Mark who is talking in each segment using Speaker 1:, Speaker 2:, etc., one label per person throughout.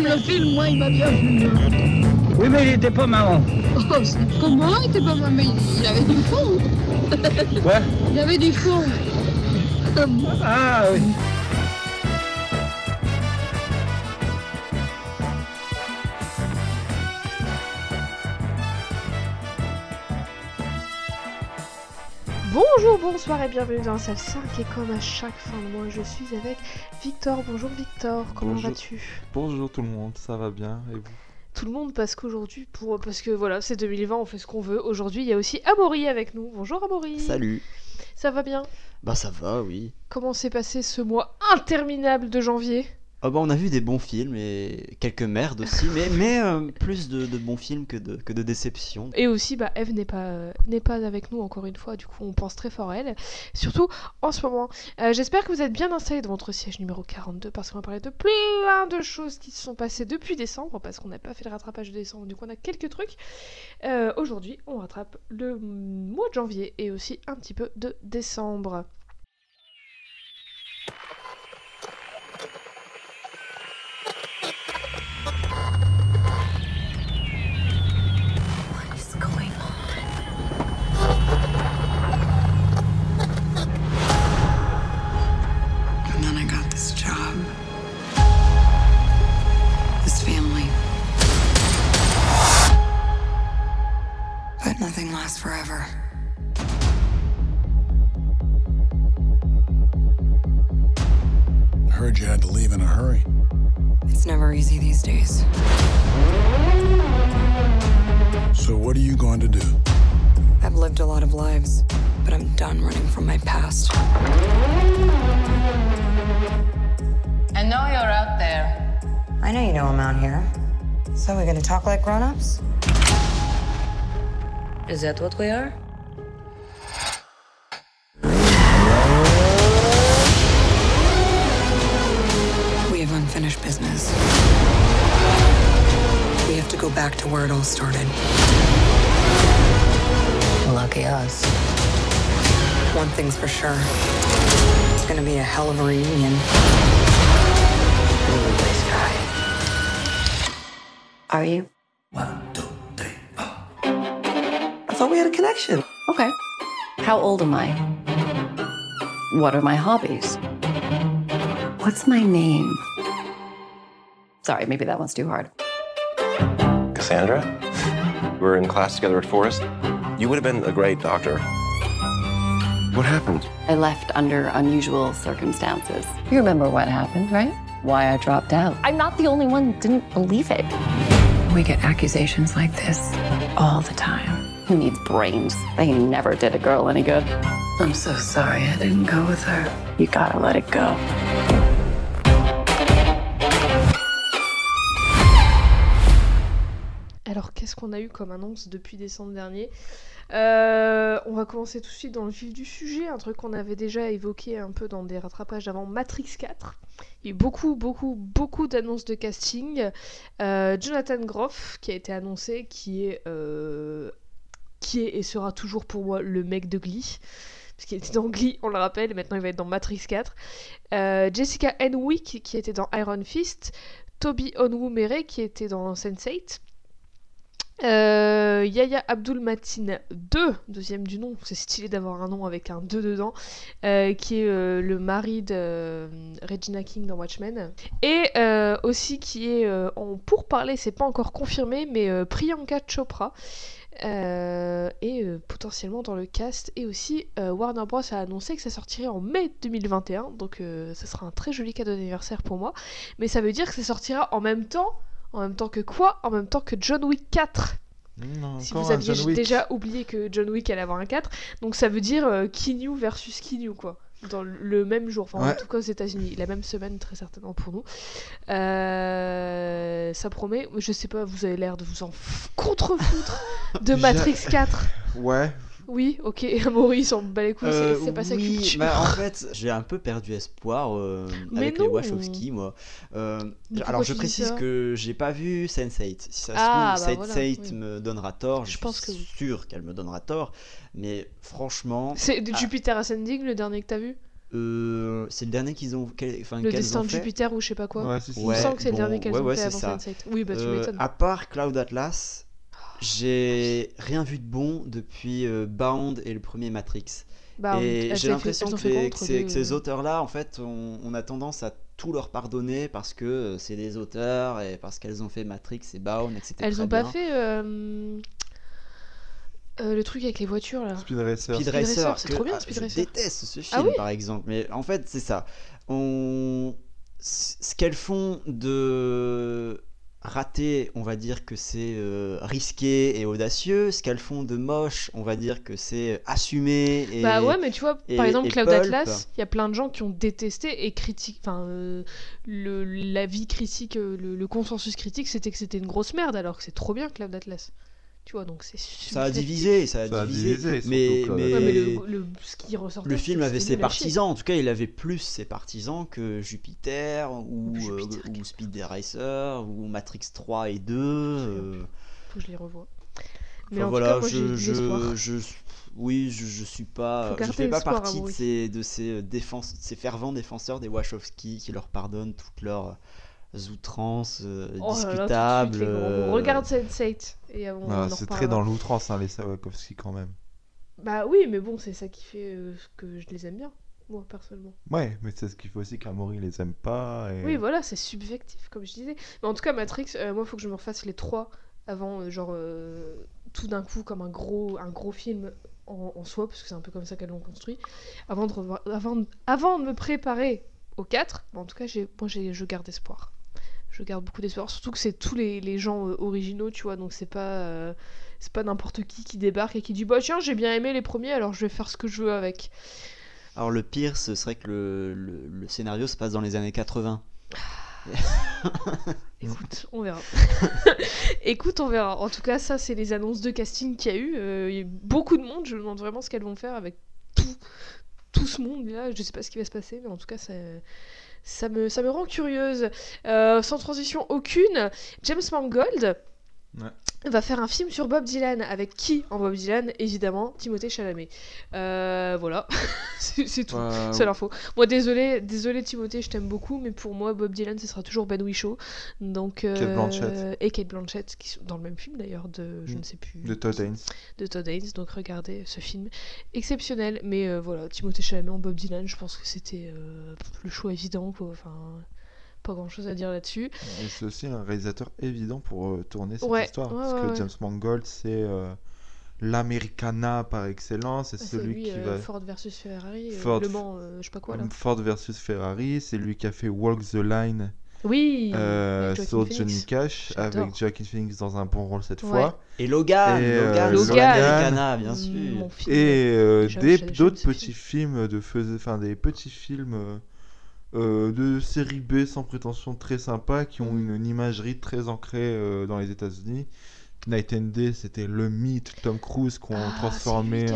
Speaker 1: le film, moi, il m'a bien plu.
Speaker 2: Oui, mais il était pas marrant.
Speaker 1: Oh, comment il était pas mal, mais il avait du fond.
Speaker 2: Quoi?
Speaker 1: Il avait du fond.
Speaker 2: Ah oui.
Speaker 3: Bonjour, bonsoir et bienvenue dans la salle 5 et comme à chaque fin de mois je suis avec Victor. Bonjour Victor, comment vas-tu?
Speaker 4: Bonjour tout le monde, ça va bien et vous?
Speaker 3: Tout le monde parce qu'aujourd'hui, parce que voilà, c'est 2020, on fait ce qu'on veut. Aujourd'hui il y a aussi Amaury avec nous. Bonjour Amaury.
Speaker 5: Salut.
Speaker 3: Ça va bien?
Speaker 5: Bah ça va, oui.
Speaker 3: Comment s'est passé ce mois interminable de janvier?
Speaker 5: Ah bah on a vu des bons films et quelques merdes aussi, mais plus de bons films que de déceptions.
Speaker 3: Et aussi, Eve n'est pas avec nous encore une fois, du coup on pense très fort à elle, surtout en ce moment. J'espère que vous êtes bien installés dans votre siège numéro 42 parce qu'on va parler de plein de choses qui se sont passées depuis décembre, parce qu'on n'a pas fait le rattrapage de décembre, du coup on a quelques trucs. Aujourd'hui, on rattrape le mois de janvier et aussi un petit peu de décembre.
Speaker 6: Nothing lasts forever.
Speaker 7: I heard you had to leave in a hurry.
Speaker 6: It's never easy these days.
Speaker 7: So what are you going to do?
Speaker 6: I've lived a lot of lives, but I'm done running from my past.
Speaker 8: I know you're out there.
Speaker 6: I know you know I'm out here. So we're gonna talk like grown-ups?
Speaker 8: Is that what we are?
Speaker 6: We have unfinished business. We have to go back to where it all started.
Speaker 8: Lucky us.
Speaker 6: One thing's for sure. It's gonna be a hell of a reunion.
Speaker 8: This guy. Are you?
Speaker 9: 1, 2, 3, 4. I thought we had a connection.
Speaker 8: Okay. How old am I? What are my hobbies? What's my name? Sorry, maybe that one's too hard.
Speaker 10: Cassandra? We were in class together at Forest. You would have been a great doctor. What happened?
Speaker 8: I left under unusual circumstances. You remember what happened, right? Why I dropped out. I'm not the only one who didn't believe it.
Speaker 6: We get accusations like this all the time.
Speaker 8: Who needs brains? They never did a girl any good.
Speaker 6: I'm so sorry I didn't go with her.
Speaker 8: You gotta let it go.
Speaker 3: Alors, qu'est-ce qu'on a eu comme annonce depuis décembre dernier? On va commencer tout de suite dans le vif du sujet, un truc qu'on avait déjà évoqué un peu dans des rattrapages avant, Matrix 4. Il y a eu beaucoup d'annonces de casting. Jonathan Groff, qui a été annoncé, qui est et sera toujours pour moi le mec de Glee. Parce qu'il était dans Glee, on le rappelle, et maintenant il va être dans Matrix 4. Jessica Henwick, qui était dans Iron Fist. Toby Onwumere, qui était dans Sense8. Yahya Abdul-Mateen 2, deuxième du nom, c'est stylé d'avoir un nom avec un 2 dedans, qui est le mari de Regina King dans Watchmen, et aussi qui est en pourparlers, c'est pas encore confirmé, mais Priyanka Chopra, et potentiellement dans le cast, et aussi Warner Bros a annoncé que ça sortirait en mai 2021, donc ça sera un très joli cadeau d'anniversaire pour moi, mais ça veut dire que ça sortira en même temps que quoi? En même temps que John Wick 4.
Speaker 4: Non,
Speaker 3: si vous aviez déjà oublié que John Wick allait avoir un 4, donc ça veut dire Keanu versus Keanu, quoi. Dans le même jour, enfin ouais. En tout cas aux États-Unis, la même semaine très certainement pour nous. Ça promet, je sais pas, vous avez l'air de vous en contrefoutre de Matrix 4.
Speaker 5: Ouais.
Speaker 3: Oui, ok, Amaury s'en bat les couilles, c'est pas sa culture.
Speaker 5: Bah, en fait, j'ai un peu perdu espoir avec les Wachowski, moi. Alors, je précise que j'ai pas vu Sense8. Si ça se trouve, Sense8 me donnera tort. Je suis sûr qu'elle me donnera tort. Mais franchement...
Speaker 3: C'est Jupiter Ascending, le dernier que t'as vu ?
Speaker 5: C'est le dernier qu'ils ont.
Speaker 3: Le destin de Jupiter ou je sais pas quoi.
Speaker 4: Ouais,
Speaker 3: Il me semble que c'est le dernier qu'elles ont fait avant Sense8. Oui, bah tu m'étonnes.
Speaker 5: À part Cloud Atlas, j'ai rien vu de bon depuis Bound et le premier Matrix. Et j'ai l'impression que ces auteurs-là, en fait, on a tendance à tout leur pardonner parce que c'est des auteurs et parce qu'elles ont fait Matrix et Bound et que c'était très bien.
Speaker 3: Elles ont pas fait le truc avec les voitures là.
Speaker 4: Speed Racer.
Speaker 5: Speed Racer,
Speaker 3: c'est trop bien. Speed Racer.
Speaker 5: Je déteste ce film par exemple, mais en fait c'est ça. Ce qu'elles font de raté, on va dire que c'est risqué et audacieux. Ce qu'elles font de moche, on va dire que c'est assumé. Et,
Speaker 3: bah ouais, mais tu vois, par exemple, Cloud Atlas, il y a plein de gens qui ont détesté et critiquent. Enfin, l'avis critique, le consensus critique, c'était que c'était une grosse merde, alors que c'est trop bien Cloud Atlas. Tu vois, donc c'est
Speaker 5: ça a divisé, mais
Speaker 3: ce qui ressortait,
Speaker 5: le film avait ses partisans. En tout cas, il avait plus ses partisans que Jupiter ou Speed Racer ou Matrix 3 et 2.
Speaker 3: Faut que je les revoie.
Speaker 5: Mais en tout cas, moi, je suis pas, je fais pas partie de ces fervents défenseurs des Wachowski qui leur pardonnent toutes leurs outrances discutables.
Speaker 3: On regarde Sense8 et
Speaker 4: c'est très dans l'outrance les Wachowski quand même.
Speaker 3: Bah oui, mais bon, c'est ça qui fait que je les aime bien, moi personnellement.
Speaker 4: Ouais, mais c'est ce qui fait aussi qu'Amaury les aime pas. Et...
Speaker 3: Oui, voilà, c'est subjectif comme je disais. Mais en tout cas, Matrix, moi, faut que je me refasse les 3 avant, tout d'un coup, comme un gros film en soi, parce que c'est un peu comme ça qu'elles l'ont construit, avant de me préparer au 4. En tout cas, je garde espoir. Je garde beaucoup d'espoir, surtout que c'est tous les gens originaux, tu vois, donc c'est pas n'importe qui débarque et qui dit bah tiens, j'ai bien aimé les premiers, alors je vais faire ce que je veux avec.
Speaker 5: Alors le pire, ce serait que le scénario se passe dans les années 80.
Speaker 3: Écoute, on verra. En tout cas, ça, c'est les annonces de casting qu'il y a eu. Il y a eu beaucoup de monde, je me demande vraiment ce qu'elles vont faire avec tout ce monde-là. Je sais pas ce qui va se passer, mais en tout cas, ça me rend curieuse. Sans transition aucune, James Mangold va faire un film sur Bob Dylan. Avec qui en Bob Dylan? Évidemment, Timothée Chalamet. Voilà, c'est tout, c'est l'info. Moi, désolé Timothée, je t'aime beaucoup, mais pour moi, Bob Dylan, ce sera toujours Ben Whishaw. Donc,
Speaker 4: Kate Blanchett.
Speaker 3: Et Kate Blanchett, qui sont dans le même film d'ailleurs, je ne sais plus.
Speaker 4: De Todd Haynes.
Speaker 3: Donc regardez ce film exceptionnel. Mais voilà, Timothée Chalamet en Bob Dylan, je pense que c'était le choix évident, quoi. Enfin, pas grand chose à dire là-dessus.
Speaker 4: Et c'est aussi un réalisateur évident pour tourner cette histoire, parce que James Mangold, c'est l'Americana par excellence, c'est celui
Speaker 3: lui,
Speaker 4: qui va
Speaker 3: Ford versus Ferrari, Le Mans, je sais pas quoi là.
Speaker 4: Ford versus Ferrari, c'est lui qui a fait Walk the Line.
Speaker 3: Oui,
Speaker 4: sur Johnny Cash, avec Joaquin Phoenix dans un bon rôle cette fois.
Speaker 5: Et Logan, Americana, bien sûr.
Speaker 4: Et d'autres petits films des petits films de série B sans prétention très sympas qui ont une imagerie très ancrée dans les États-Unis. Night and Day, c'était le mythe Tom Cruise qu'on transformait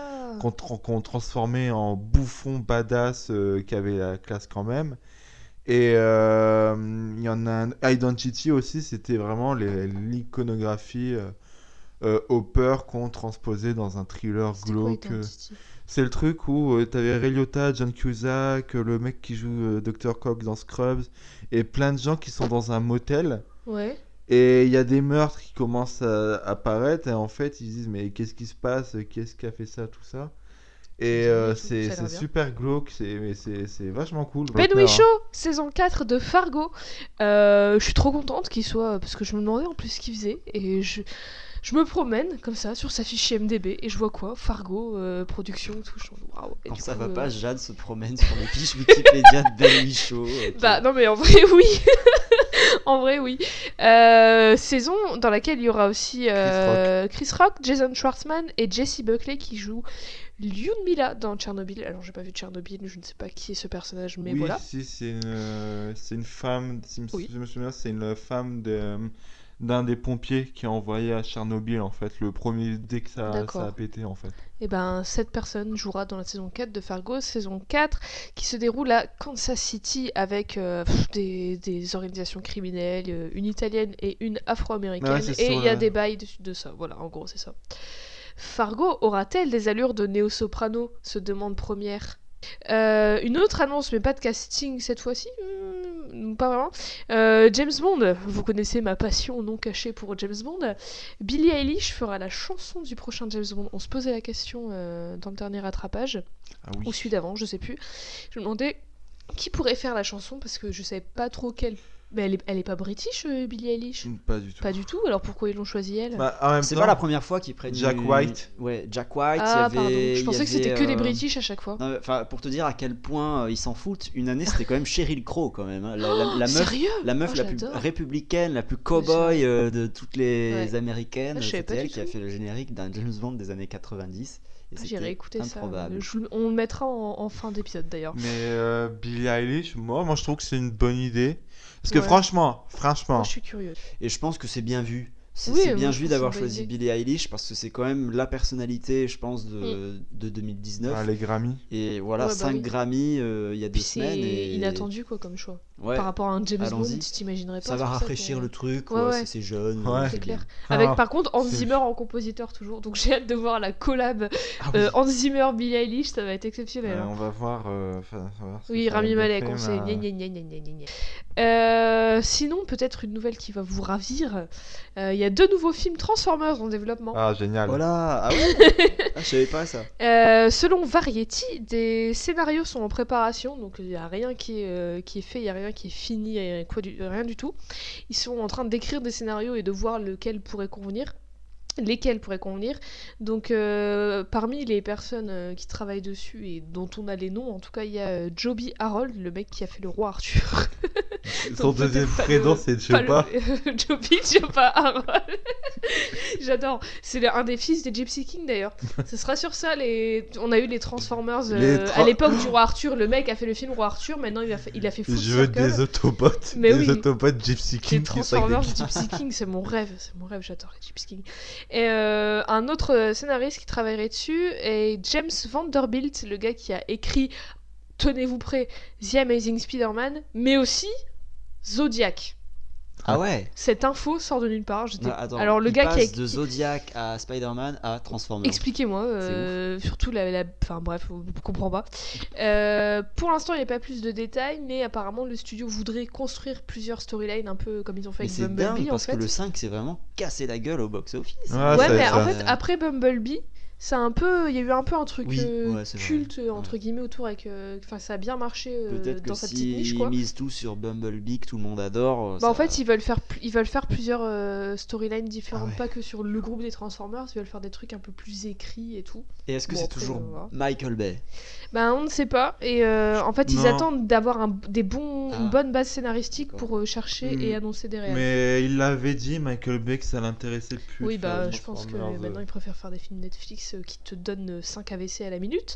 Speaker 4: en bouffon badass qui avait la classe quand même. Et il y en a un Identity aussi, c'était vraiment l'iconographie Hopper qu'on transposait dans un thriller glauque. C'est le truc où t'avais Ray Liotta, John Cusack, le mec qui joue Dr. Cox dans Scrubs, et plein de gens qui sont dans un motel.
Speaker 3: Ouais.
Speaker 4: Et il y a des meurtres qui commencent à apparaître, et en fait ils disent mais qu'est-ce qui se passe, qu'est-ce qui a fait ça, tout ça. Et c'est super glauque, c'est vachement cool.
Speaker 3: Ben Whishaw, saison 4 de Fargo. Je suis trop contente qu'il soit, parce que je me demandais en plus ce qu'il faisait, et je me promène comme ça sur sa fiche IMDb et je vois quoi, Fargo, production, tout. Waouh.
Speaker 5: Quand ça va pas, Jade se promène sur les fiches Wikipédia de Ben Whishaw.
Speaker 3: Bah non mais en vrai oui. En vrai oui. Saison dans laquelle il y aura aussi Chris Rock, Jason Schwartzman et Jessie Buckley qui jouent Lyudmila dans Tchernobyl. Alors j'ai pas vu Tchernobyl, je ne sais pas qui est ce personnage, mais voilà.
Speaker 4: Oui, c'est une femme, si je me souviens, c'est une femme d'un des pompiers qui est envoyé à Tchernobyl en fait, le premier dès que ça a pété en fait.
Speaker 3: Et ben cette personne jouera dans la saison 4 de Fargo, saison 4 qui se déroule à Kansas City avec des organisations criminelles, une italienne et une afro-américaine, et il y a des bails de ça, voilà, en gros c'est ça. Fargo aura-t-elle des allures de néo-soprano, se demande Première Une autre annonce, mais pas de casting cette fois-ci, pas vraiment. James Bond, vous connaissez ma passion non cachée pour James Bond. Billie Eilish fera la chanson du prochain James Bond. On se posait la question dans le dernier rattrapage, ou celui d'avant, je sais plus. Je me demandais qui pourrait faire la chanson, parce que je savais pas trop quelle. Mais elle est pas british, Billie Eilish?
Speaker 4: Pas du tout.
Speaker 3: Pas du tout. Alors pourquoi ils l'ont choisi elle?
Speaker 5: C'est pas la première fois qu'ils prennent
Speaker 4: Jack White.
Speaker 5: Ouais, Jack White.
Speaker 3: Ah pardon. Je pensais que c'était que des british à chaque fois.
Speaker 5: Enfin, pour te dire à quel point ils s'en foutent. Une année, c'était quand même Sheryl Crow quand même. Hein. La meuf la plus républicaine, la plus cow-boy de toutes les américaines. C'était elle qui a fait le générique d'un James Bond des années 90.
Speaker 3: J'irai écouter ça. On le mettra en fin d'épisode d'ailleurs.
Speaker 4: Mais Billie Eilish, moi je trouve que c'est une bonne idée. Parce que franchement.
Speaker 3: Moi, je suis curieux.
Speaker 5: Et je pense que c'est bien vu. C'est bien vu d'avoir choisi Billie Eilish parce que c'est quand même la personnalité, je pense, de 2019.
Speaker 4: Les Grammy.
Speaker 5: Et voilà, 5 Grammy il y a 2 semaines.
Speaker 3: C'est inattendu quoi comme choix. Par rapport à un James Bond, tu t'imaginerais pas.
Speaker 5: Ça va rafraîchir le truc, c'est jeune.
Speaker 3: C'est clair. Avec par contre Hans Zimmer en compositeur toujours. Donc j'ai hâte de voir la collab Hans Zimmer Billie Eilish, ça va être exceptionnel.
Speaker 4: On va voir.
Speaker 3: Oui, Rami Malek, on sait. Sinon, peut-être une nouvelle qui va vous ravir. Il y a 2 nouveaux films Transformers en développement.
Speaker 4: Ah, génial.
Speaker 5: Voilà, ah ouais. Je savais pas ça.
Speaker 3: Selon Variety, des scénarios sont en préparation, donc il n'y a rien qui est fait, il n'y a rien qui est fini, rien du tout. Ils sont en train d'écrire des scénarios et de voir lesquels pourraient convenir. Donc parmi les personnes qui travaillent dessus et dont on a les noms, en tout cas il y a Joby Harold, le mec qui a fait le roi Arthur.
Speaker 4: Son deuxième prénom c'est Joba.
Speaker 3: Joba Harold. J'adore. C'est un des fils des Gypsy King d'ailleurs. Ce sera sur ça. On a eu les Transformers à l'époque du roi Arthur. Le mec a fait le film Roi Arthur. Maintenant il a fait Full Circle.
Speaker 4: Je veux des Autobots. Autobots Gypsy King.
Speaker 3: Les Transformers Gypsy King, c'est mon rêve. J'adore les Gypsy King. Et un autre scénariste qui travaillerait dessus est James Vanderbilt, le gars qui a écrit, tenez-vous prêts, The Amazing Spider-Man, mais aussi Zodiac.
Speaker 5: Ah ouais.
Speaker 3: Cette info sort de nulle part.
Speaker 5: Attends,
Speaker 3: alors le gars
Speaker 5: passe
Speaker 3: qui a
Speaker 5: de Zodiac à Spider-Man à Transformers.
Speaker 3: Expliquez-moi, surtout enfin bref, on comprend pas. Pour l'instant, il n'y a pas plus de détails, mais apparemment le studio voudrait construire plusieurs storylines un peu comme ils ont fait avec Bumblebee.
Speaker 5: C'est dingue parce
Speaker 3: que
Speaker 5: le 5 s'est vraiment cassé la gueule au box-office.
Speaker 3: Ouais, mais en fait après Bumblebee, il y a eu un peu un truc culte entre guillemets autour avec ça a bien marché dans sa petite niche quoi.
Speaker 5: Peut-être qu'ils misent tout sur Bumblebee que tout le monde adore.
Speaker 3: En fait, ils veulent faire plusieurs storylines différentes, pas que sur le groupe des Transformers, ils veulent faire des trucs un peu plus écrits et tout.
Speaker 5: Et est-ce que c'est toujours Michael Bay?
Speaker 3: On ne sait pas et en fait, ils attendent d'avoir une bonne base scénaristique pour chercher et annoncer des réels.
Speaker 4: Mais il l'avait dit Michael Bay que ça l'intéressait plus.
Speaker 3: Oui, je pense que maintenant il préfère faire des films Netflix qui te donne 5 AVC à la minute.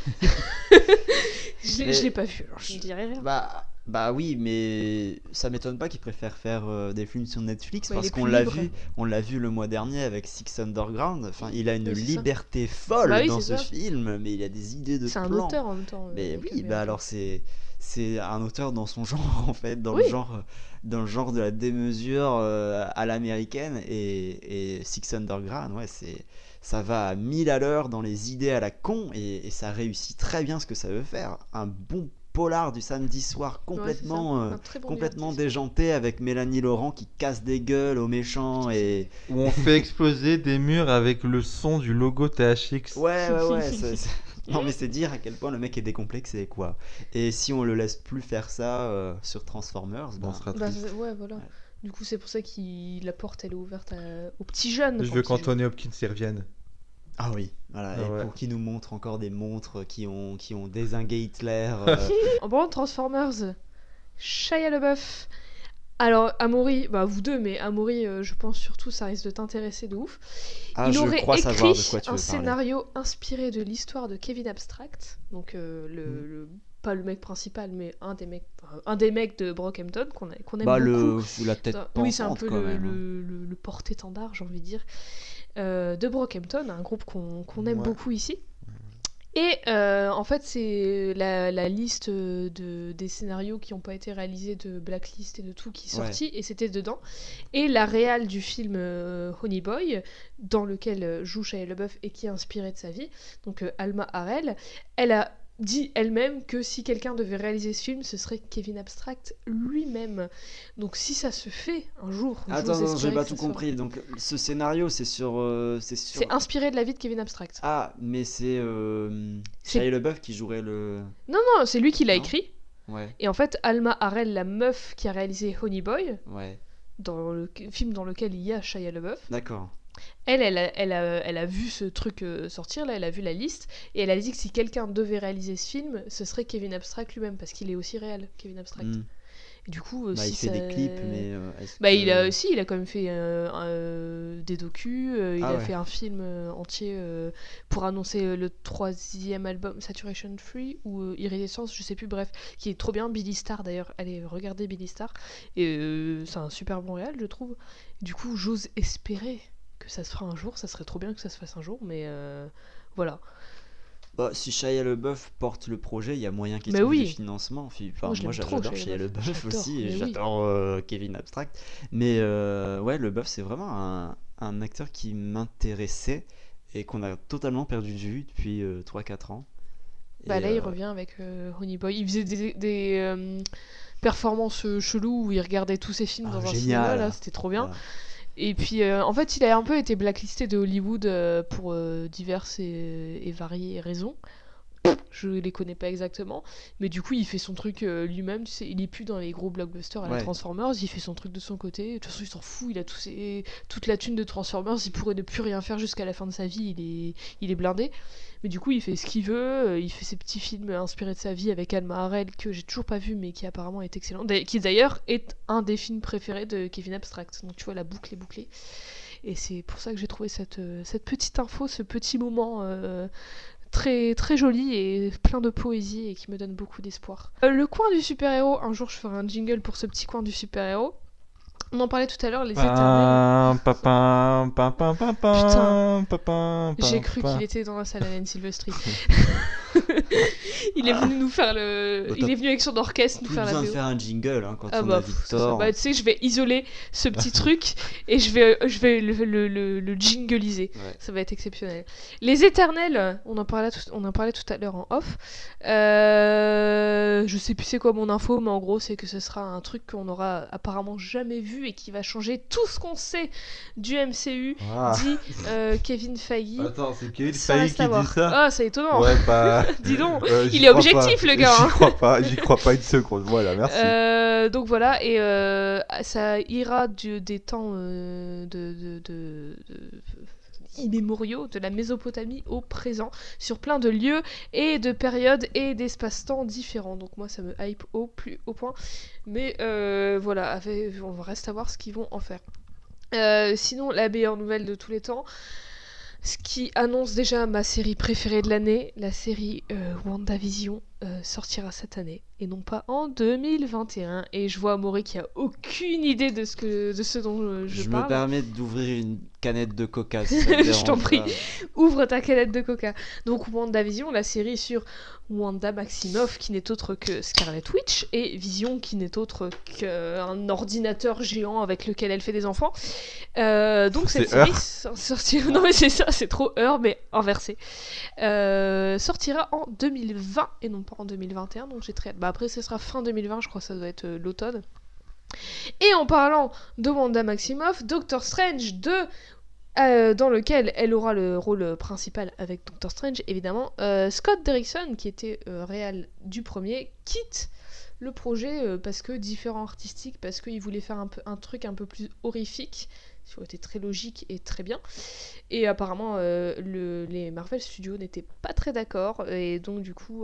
Speaker 3: Je l'ai pas vu, alors je ne dirais rien.
Speaker 5: Bah oui, mais ça m'étonne pas qu'ils préfèrent faire des films sur Netflix parce qu'on l'a vu le mois dernier avec Six Underground. Enfin, il a une liberté folle dans ce film, mais il a des idées de
Speaker 3: c'est
Speaker 5: plans.
Speaker 3: Un auteur en même temps.
Speaker 5: Mais oui, alors c'est un auteur dans son genre en fait, dans le genre de la démesure à l'américaine et Six Underground, ça va à 1000 à l'heure dans les idées à la con et ça réussit très bien ce que ça veut faire. Un bon polar du samedi soir complètement déjanté avec Mélanie Laurent qui casse des gueules aux méchants et
Speaker 4: où on fait exploser des murs avec le son du logo THX.
Speaker 5: Ouais. Non mais c'est dire à quel point le mec est décomplexé quoi. Et si on le laisse plus faire ça sur Transformers,
Speaker 4: on sera triste.
Speaker 3: Voilà. Ouais. Du coup c'est pour ça que la porte elle est ouverte aux petits jeunes.
Speaker 4: Je veux qu'Anthony Hopkins y revienne.
Speaker 5: Ah oui, voilà, pour qu'il nous montre encore des montres qui ont dézingué Hitler.
Speaker 3: En parlant de Transformers, Shia LaBeouf. Alors, Amaury, vous deux, mais Amaury, je pense surtout, ça risque de t'intéresser de ouf.
Speaker 5: Il aurait écrit
Speaker 3: un scénario inspiré de l'histoire de Kevin Abstract, donc pas le mec principal, mais un des mecs de Brockhampton qu'on aime beaucoup.
Speaker 5: La tête pensante,
Speaker 3: oui, c'est un peu le porte-étendard, j'ai envie de dire. De Brockhampton, un groupe qu'on aime beaucoup ici. Et en fait, c'est la liste des scénarios qui n'ont pas été réalisés de Blacklist et de tout qui est sortie, et c'était dedans. Et la réal du film Honey Boy, dans lequel joue Shia LaBeouf et qui est inspiré de sa vie, donc Alma Harrell, elle a dit elle-même que si quelqu'un devait réaliser ce film, ce serait Kevin Abstract lui-même. Donc si ça se fait un jour...
Speaker 5: Attends, j'ai pas tout compris. Donc ce scénario, c'est
Speaker 3: C'est inspiré de la vie de Kevin Abstract.
Speaker 5: Ah, mais c'est Shia LaBeouf qui jouerait le...
Speaker 3: Non, c'est lui qui l'a écrit.
Speaker 5: Ouais.
Speaker 3: Et en fait, Alma Har'el, la meuf qui a réalisé Honey Boy,
Speaker 5: ouais.
Speaker 3: dans le film dans lequel il y a Shia LaBeouf.
Speaker 5: D'accord.
Speaker 3: Elle a vu ce truc sortir, là, elle a vu la liste, et elle a dit que si quelqu'un devait réaliser ce film, ce serait Kevin Abstract lui-même, parce qu'il est aussi réel, Kevin Abstract. Et du coup,
Speaker 5: il fait des clips, mais...
Speaker 3: il a quand même fait des docus, il a fait un film entier pour annoncer le 3e album, Saturation Free, ou Iridescence, je sais plus, bref, qui est trop bien, Billy Starr d'ailleurs, allez, regardez Billy Starr, et c'est un super bon réel, je trouve. Du coup, j'ose espérer que ça se fera un jour, ça serait trop bien que ça se fasse un jour, mais voilà.
Speaker 5: Bah, si Shia LaBeouf porte le projet, il y a moyen qu'il trouve du financement. Enfin, moi j'adore Shia LaBeouf aussi, et j'adore Kevin Abstract. Mais ouais, LaBeouf, c'est vraiment un acteur qui m'intéressait et qu'on a totalement perdu de vue depuis 3-4 ans.
Speaker 3: Bah là, il revient avec Honey Boy. Il faisait des performances cheloues où il regardait tous ses films dans un cinéma, là, c'était trop bien. Et puis, en fait, il a un peu été blacklisté de Hollywood pour diverses et variées raisons. Je les connais pas exactement. Mais du coup, il fait son truc lui-même. Tu sais, il est plus dans les gros blockbusters à la Transformers. Il fait son truc de son côté. De toute façon, il s'en fout. Il a toute la thune de Transformers. Il pourrait ne plus rien faire jusqu'à la fin de sa vie. Il est blindé. Mais du coup, il fait ce qu'il veut. Il fait ses petits films inspirés de sa vie avec Alma Har'el, que j'ai toujours pas vu, mais qui apparemment est excellent. Qui d'ailleurs est un des films préférés de Kevin Abstract. Donc tu vois, la boucle est bouclée. Et c'est pour ça que j'ai trouvé cette petite info, ce petit moment très, très joli et plein de poésie et qui me donne beaucoup d'espoir. Le coin du super-héros, un jour je ferai un jingle pour ce petit coin du super-héros. On en parlait tout à l'heure, les éternels. Putain, j'ai cru qu'il était dans la salle Alan Silvestri. Il est venu nous faire il est venu avec son orchestre nous faire la
Speaker 5: VO.
Speaker 3: VO.
Speaker 5: De faire un jingle quand on a Victor.
Speaker 3: Tu sais, je vais isoler ce petit truc et je vais le jingleiser. Ouais. Ça va être exceptionnel. Les éternels, on en parlait tout à l'heure en off. Je sais plus c'est quoi mon info, mais en gros c'est que ce sera un truc qu'on aura apparemment jamais vu et qui va changer tout ce qu'on sait du MCU, dit Kevin Feige.
Speaker 4: Attends, c'est Kevin Feige qui dit ça?
Speaker 3: Ah, c'est étonnant.
Speaker 4: Ouais, bah...
Speaker 3: Dis donc, il est objectif le gars.
Speaker 4: J'y crois pas une seconde. Voilà, merci.
Speaker 3: Donc voilà, et ça ira des temps immémoriaux de la Mésopotamie au présent, sur plein de lieux et de périodes et d'espace-temps différents. Donc moi ça me hype au plus haut point. Mais voilà, on reste à voir ce qu'ils vont en faire. Sinon, la meilleure nouvelle de tous les temps, ce qui annonce déjà ma série préférée de l'année, la série WandaVision sortira cette année et non pas en 2021. Et je vois Amaury qui a aucune idée de ce dont je parle.
Speaker 5: Me permets d'ouvrir une canette de coca. Si ça te
Speaker 3: je t'en prie, ouvre ta canette de coca. Donc WandaVision, la série sur Wanda Maximoff, qui n'est autre que Scarlet Witch, et Vision, qui n'est autre qu'un ordinateur géant avec lequel elle fait des enfants. Donc cette série sortira... Non mais c'est ça, c'est trop mais inversé. Sortira en 2020 et non pas en 2021, donc j'ai très hâte. Bah après ce sera fin 2020, je crois que ça doit être l'automne. Et en parlant de Wanda Maximoff, Doctor Strange 2, dans lequel elle aura le rôle principal avec Doctor Strange, évidemment, Scott Derrickson, qui était réal du premier, quitte le projet parce que différent artistique, parce qu'il voulait faire un truc un peu plus horrifique, ce qui aurait été très logique et très bien. Et apparemment, les Marvel Studios n'étaient pas très d'accord, et donc du coup...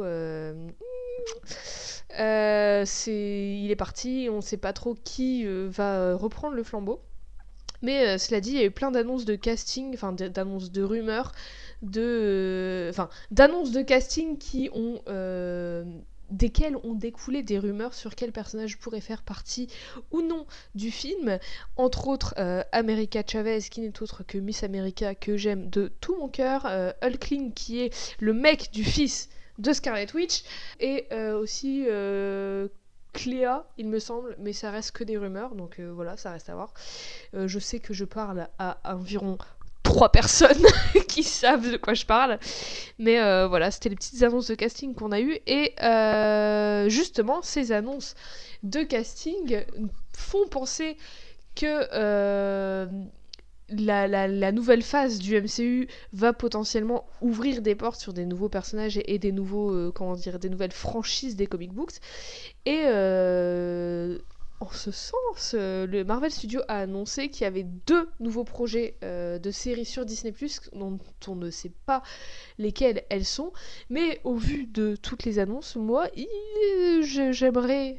Speaker 3: il est parti, on ne sait pas trop qui va reprendre le flambeau. Mais cela dit, il y a eu plein d'annonces de casting, enfin d'annonces de rumeurs, d'annonces de casting qui ont... desquelles ont découlé des rumeurs sur quel personnage pourrait faire partie ou non du film. Entre autres, America Chavez, qui n'est autre que Miss America, que j'aime de tout mon cœur, Hulkling, qui est le mec du fils de Scarlet Witch, et aussi Cléa, il me semble, mais ça reste que des rumeurs, donc voilà, ça reste à voir. Je sais que je parle à environ 3 personnes qui savent de quoi je parle. Mais voilà, c'était les petites annonces de casting qu'on a eues. Et justement, ces annonces de casting font penser que la nouvelle phase du MCU va potentiellement ouvrir des portes sur des nouveaux personnages et des nouveaux, des nouvelles franchises des comic books. Et en ce sens, le Marvel Studios a annoncé qu'il y avait 2 nouveaux projets de séries sur Disney+, dont on ne sait pas lesquels elles sont, mais au vu de toutes les annonces, moi, j'aimerais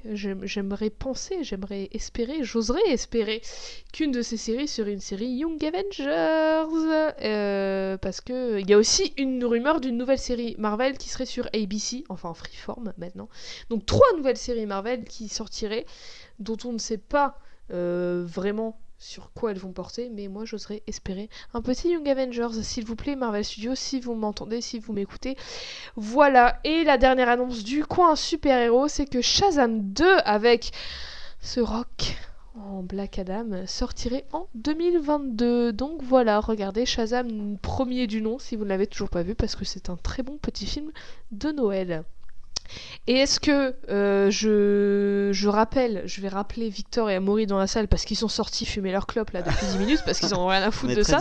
Speaker 3: espérer, j'oserais espérer qu'une de ces séries serait une série Young Avengers, parce que il y a aussi une rumeur d'une nouvelle série Marvel qui serait sur ABC, enfin en freeform maintenant. Donc 3 nouvelles séries Marvel qui sortiraient, dont on ne sait pas vraiment sur quoi elles vont porter, mais moi j'oserais espérer un petit Young Avengers, s'il vous plaît, Marvel Studios, si vous m'entendez, si vous m'écoutez. Voilà, et la dernière annonce du coin super-héros, c'est que Shazam 2, avec ce Rock en Black Adam, sortirait en 2022. Donc voilà, regardez Shazam, premier du nom, si vous ne l'avez toujours pas vu, parce que c'est un très bon petit film de Noël. Et est-ce que je vais rappeler Victor et Amaury dans la salle parce qu'ils sont sortis fumer leur clope là depuis 10 minutes parce qu'ils en ont rien à foutre de ça.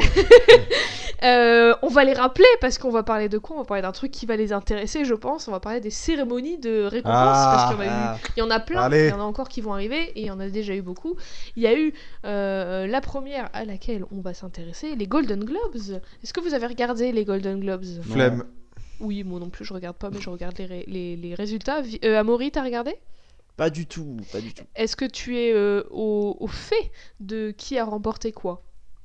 Speaker 3: On va les rappeler parce qu'on va parler de quoi ? On va parler d'un truc qui va les intéresser, je pense. On va parler des cérémonies de récompense parce qu'il y en a plein, il y en a encore qui vont arriver et il y en a déjà eu beaucoup. Il y a eu la première à laquelle on va s'intéresser, les Golden Globes. Est-ce que vous avez regardé les Golden Globes ?
Speaker 4: Flemme.
Speaker 3: Oui, moi non plus, je regarde pas, mais je regarde les résultats. Amaury, t'as regardé ?
Speaker 5: Pas du tout.
Speaker 3: Est-ce que tu es au fait de qui a remporté quoi ?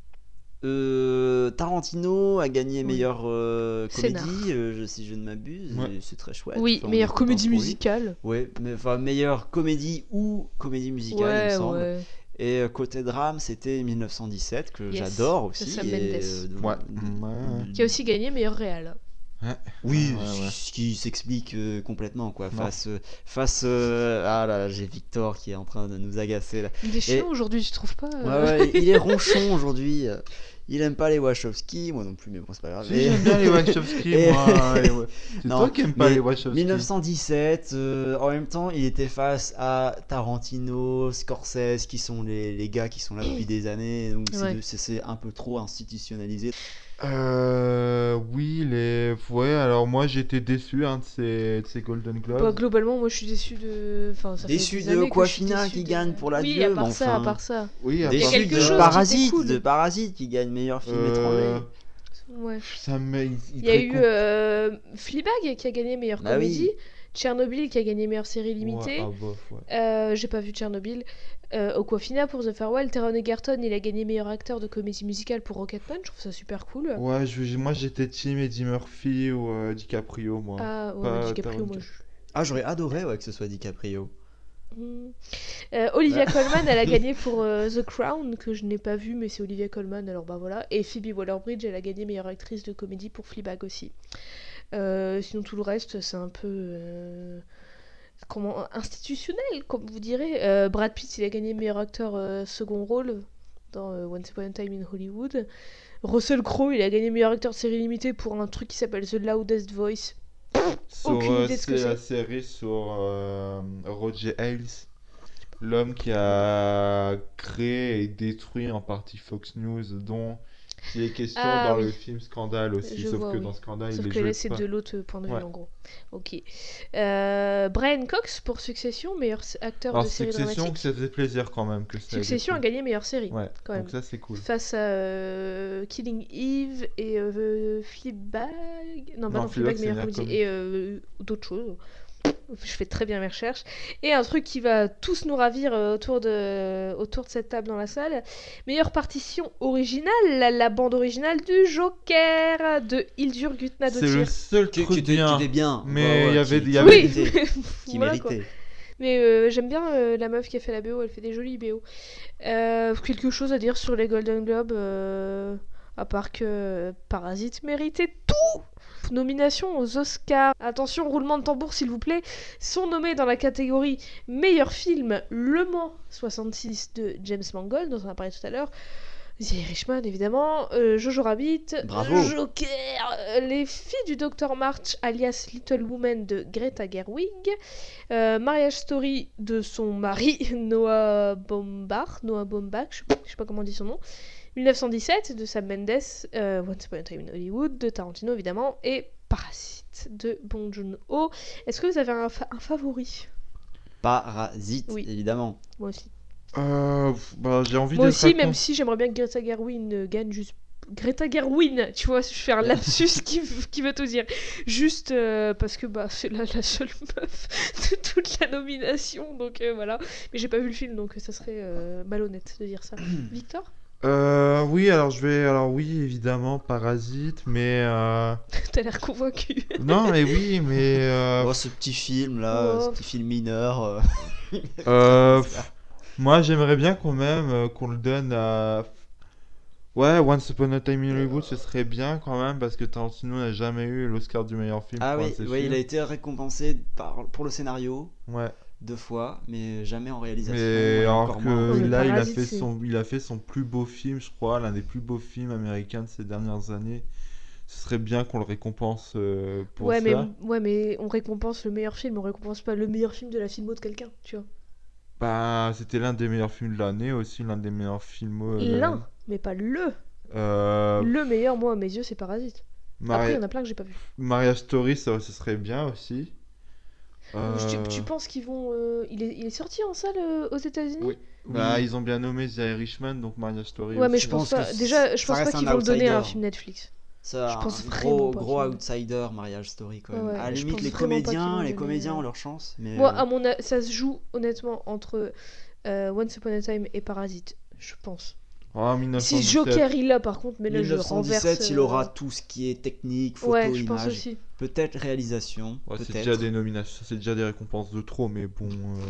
Speaker 5: Tarantino a gagné meilleure comédie, si je ne m'abuse, c'est très chouette.
Speaker 3: Oui, meilleure comédie musicale.
Speaker 5: Ouais, mais enfin meilleure comédie ou comédie musicale, il me semble. Ouais. Et côté drame, c'était 1917 que j'adore aussi.
Speaker 3: Sam Mendes. Qui a aussi gagné meilleur réal.
Speaker 5: Oui, ce qui s'explique complètement quoi. Face ah là, j'ai Victor qui est en train de nous agacer là.
Speaker 3: Il est chiant aujourd'hui, tu trouves pas
Speaker 5: Ouais, il est ronchon aujourd'hui. Il aime pas les Wachowski, moi non plus, mais bon, c'est pas grave.
Speaker 4: Si, j'aime bien les Wachowski, moi. C'est toi qui aimes pas les Wachowski.
Speaker 5: 1917, en même temps, il était face à Tarantino, Scorsese, qui sont les gars qui sont là depuis des années, donc c'est un peu trop institutionnalisé.
Speaker 4: Oui, alors moi j'étais déçu de ces Golden Globes.
Speaker 3: Bah, globalement, moi je suis déçu de. Enfin, ça
Speaker 5: déçu de Aquafina qui gagne pour la
Speaker 3: Dieu. Oui, à part ça.
Speaker 4: Oui,
Speaker 5: déçu de Parasite qui gagne meilleur film étranger.
Speaker 3: Ouais.
Speaker 4: Il
Speaker 3: y a eu Fleabag qui a gagné meilleure comédie. Tchernobyl qui a gagné meilleure série limitée. J'ai pas vu Tchernobyl. Awkwafina pour The Farewell. Taron Egerton, il a gagné meilleur acteur de comédie musicale pour Rocketman. Je trouve ça super cool.
Speaker 4: Ouais, moi j'étais team Eddie Murphy ou DiCaprio, moi.
Speaker 3: Ah, ouais, DiCaprio, moi.
Speaker 5: Ah, j'aurais adoré que ce soit DiCaprio.
Speaker 3: Olivia Colman, elle a gagné pour The Crown, que je n'ai pas vu, mais c'est Olivia Colman, alors bah voilà. Et Phoebe Waller-Bridge, elle a gagné meilleure actrice de comédie pour Fleabag aussi. Sinon tout le reste c'est un peu institutionnel comme vous direz. Brad Pitt il a gagné meilleur acteur second rôle dans Once Upon a Time in Hollywood. Russell Crowe il a gagné meilleur acteur de série limitée pour un truc qui s'appelle The Loudest Voice. Aucune idée de ce que c'est.
Speaker 4: La série sur Roger Ailes, l'homme qui a créé et détruit en partie Fox News, dont il est question dans le film Scandale aussi, sauf que dans Scandale,
Speaker 3: sauf
Speaker 4: il est
Speaker 3: que là c'est de l'autre point de vue en gros. Ok. Brian Cox pour Succession, meilleur acteur de série dramatique.
Speaker 4: Succession, ça faisait plaisir quand même que
Speaker 3: Succession a gagné meilleure série.
Speaker 4: Ouais.
Speaker 3: Quand même.
Speaker 4: Donc ça c'est cool.
Speaker 3: Face à Killing Eve et Fleabag. Non, Fleabag meilleure comédie et d'autres choses. Je fais très bien mes recherches. Et un truc qui va tous nous ravir autour de cette table dans la salle. Meilleure partition originale, la bande originale du Joker de Hildur Gudnadottir.
Speaker 4: C'est le seul truc
Speaker 5: qui était bien.
Speaker 4: Mais il y avait
Speaker 5: qui méritait.
Speaker 3: Mais j'aime bien la meuf qui a fait la BO, elle fait des jolies BO. Quelque chose à dire sur les Golden Globes, à part que Parasite méritait tout. Nomination aux Oscars. Attention, roulement de tambour s'il vous plaît. Sont nommés dans la catégorie meilleur film Le Mans 66 de James Mangold, dont on a parlé tout à l'heure. The Irishman, évidemment, Jojo Rabbit,
Speaker 5: Bravo.
Speaker 3: Joker, Les filles du Dr. March, alias Little Women de Greta Gerwig, Marriage Story de son mari Noah Baumbach, je sais pas comment on dit son nom, 1917 de Sam Mendes, Once Upon a Time in Hollywood de Tarantino évidemment, et Parasite de Bong Joon-ho. Est-ce que vous avez un favori?
Speaker 5: Parasite,
Speaker 3: Oui.
Speaker 5: Évidemment.
Speaker 3: Moi aussi.
Speaker 4: J'ai envie
Speaker 3: Moi
Speaker 4: de
Speaker 3: aussi, même si j'aimerais bien que Greta Gerwig gagne juste. Greta Gerwig, tu vois, je fais un lapsus qui veut tout dire. Juste parce que c'est la seule meuf de toute la nomination, donc voilà. Mais j'ai pas vu le film, donc ça serait malhonnête de dire ça. Victor?
Speaker 4: Oui, oui, évidemment, Parasite, mais...
Speaker 3: T'as l'air convaincu.
Speaker 4: Non, mais oui, mais...
Speaker 5: ce petit film, là, ce petit film mineur...
Speaker 4: Moi, j'aimerais bien quand même qu'on le donne à... Ouais, Once Upon a Time in Hollywood, ce serait bien quand même, parce que Tarantino n'a jamais eu l'Oscar du meilleur film.
Speaker 5: Ah oui, il a été récompensé pour le scénario.
Speaker 4: Ouais.
Speaker 5: 2 fois, mais jamais en réalisation.
Speaker 4: Et alors que là, il a fait son plus beau film, je crois, l'un des plus beaux films américains de ces dernières années. Ce serait bien qu'on le récompense pour ça.
Speaker 3: Mais on récompense le meilleur film, on récompense pas le meilleur film de la filmo de quelqu'un, tu vois.
Speaker 4: C'était l'un des meilleurs films de l'année aussi, l'un des meilleurs films.
Speaker 3: L'un, mais pas le. Le meilleur, moi, à mes yeux, c'est Parasite. Après, il y en a plein que j'ai pas vu.
Speaker 4: Marriage Story, ce serait bien aussi.
Speaker 3: Tu penses qu'ils vont... Il est sorti en salle aux États-Unis?
Speaker 4: Oui. Ils ont bien nommé The Irishman, donc Marriage Story.
Speaker 3: Ouais, mais je pense pas. Déjà, je pense pas qu'ils vont le donner à un film Netflix.
Speaker 5: C'est un gros outsider, Mariage Story quand même. À la limite, les comédiens ont leur chance. Mais
Speaker 3: moi, ça se joue honnêtement entre Once Upon a Time et Parasite, je pense. Si Joker il l'a par contre, mais là je renverse.
Speaker 5: 1917, il aura tout ce qui est technique, photo,
Speaker 3: je pense aussi.
Speaker 5: Peut-être réalisation.
Speaker 4: C'est déjà des nominations, c'est déjà des récompenses de trop, mais bon.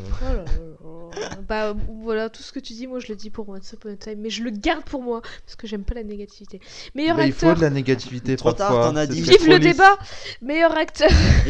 Speaker 3: Voilà, tout ce que tu dis, moi je le dis pour Once Upon a Time, mais je le garde pour moi parce que j'aime pas la négativité. Meilleur acteur.
Speaker 4: Il faut de la négativité.
Speaker 5: Trop tard, t'en as dit.
Speaker 3: Vive le débat. Meilleur acteur.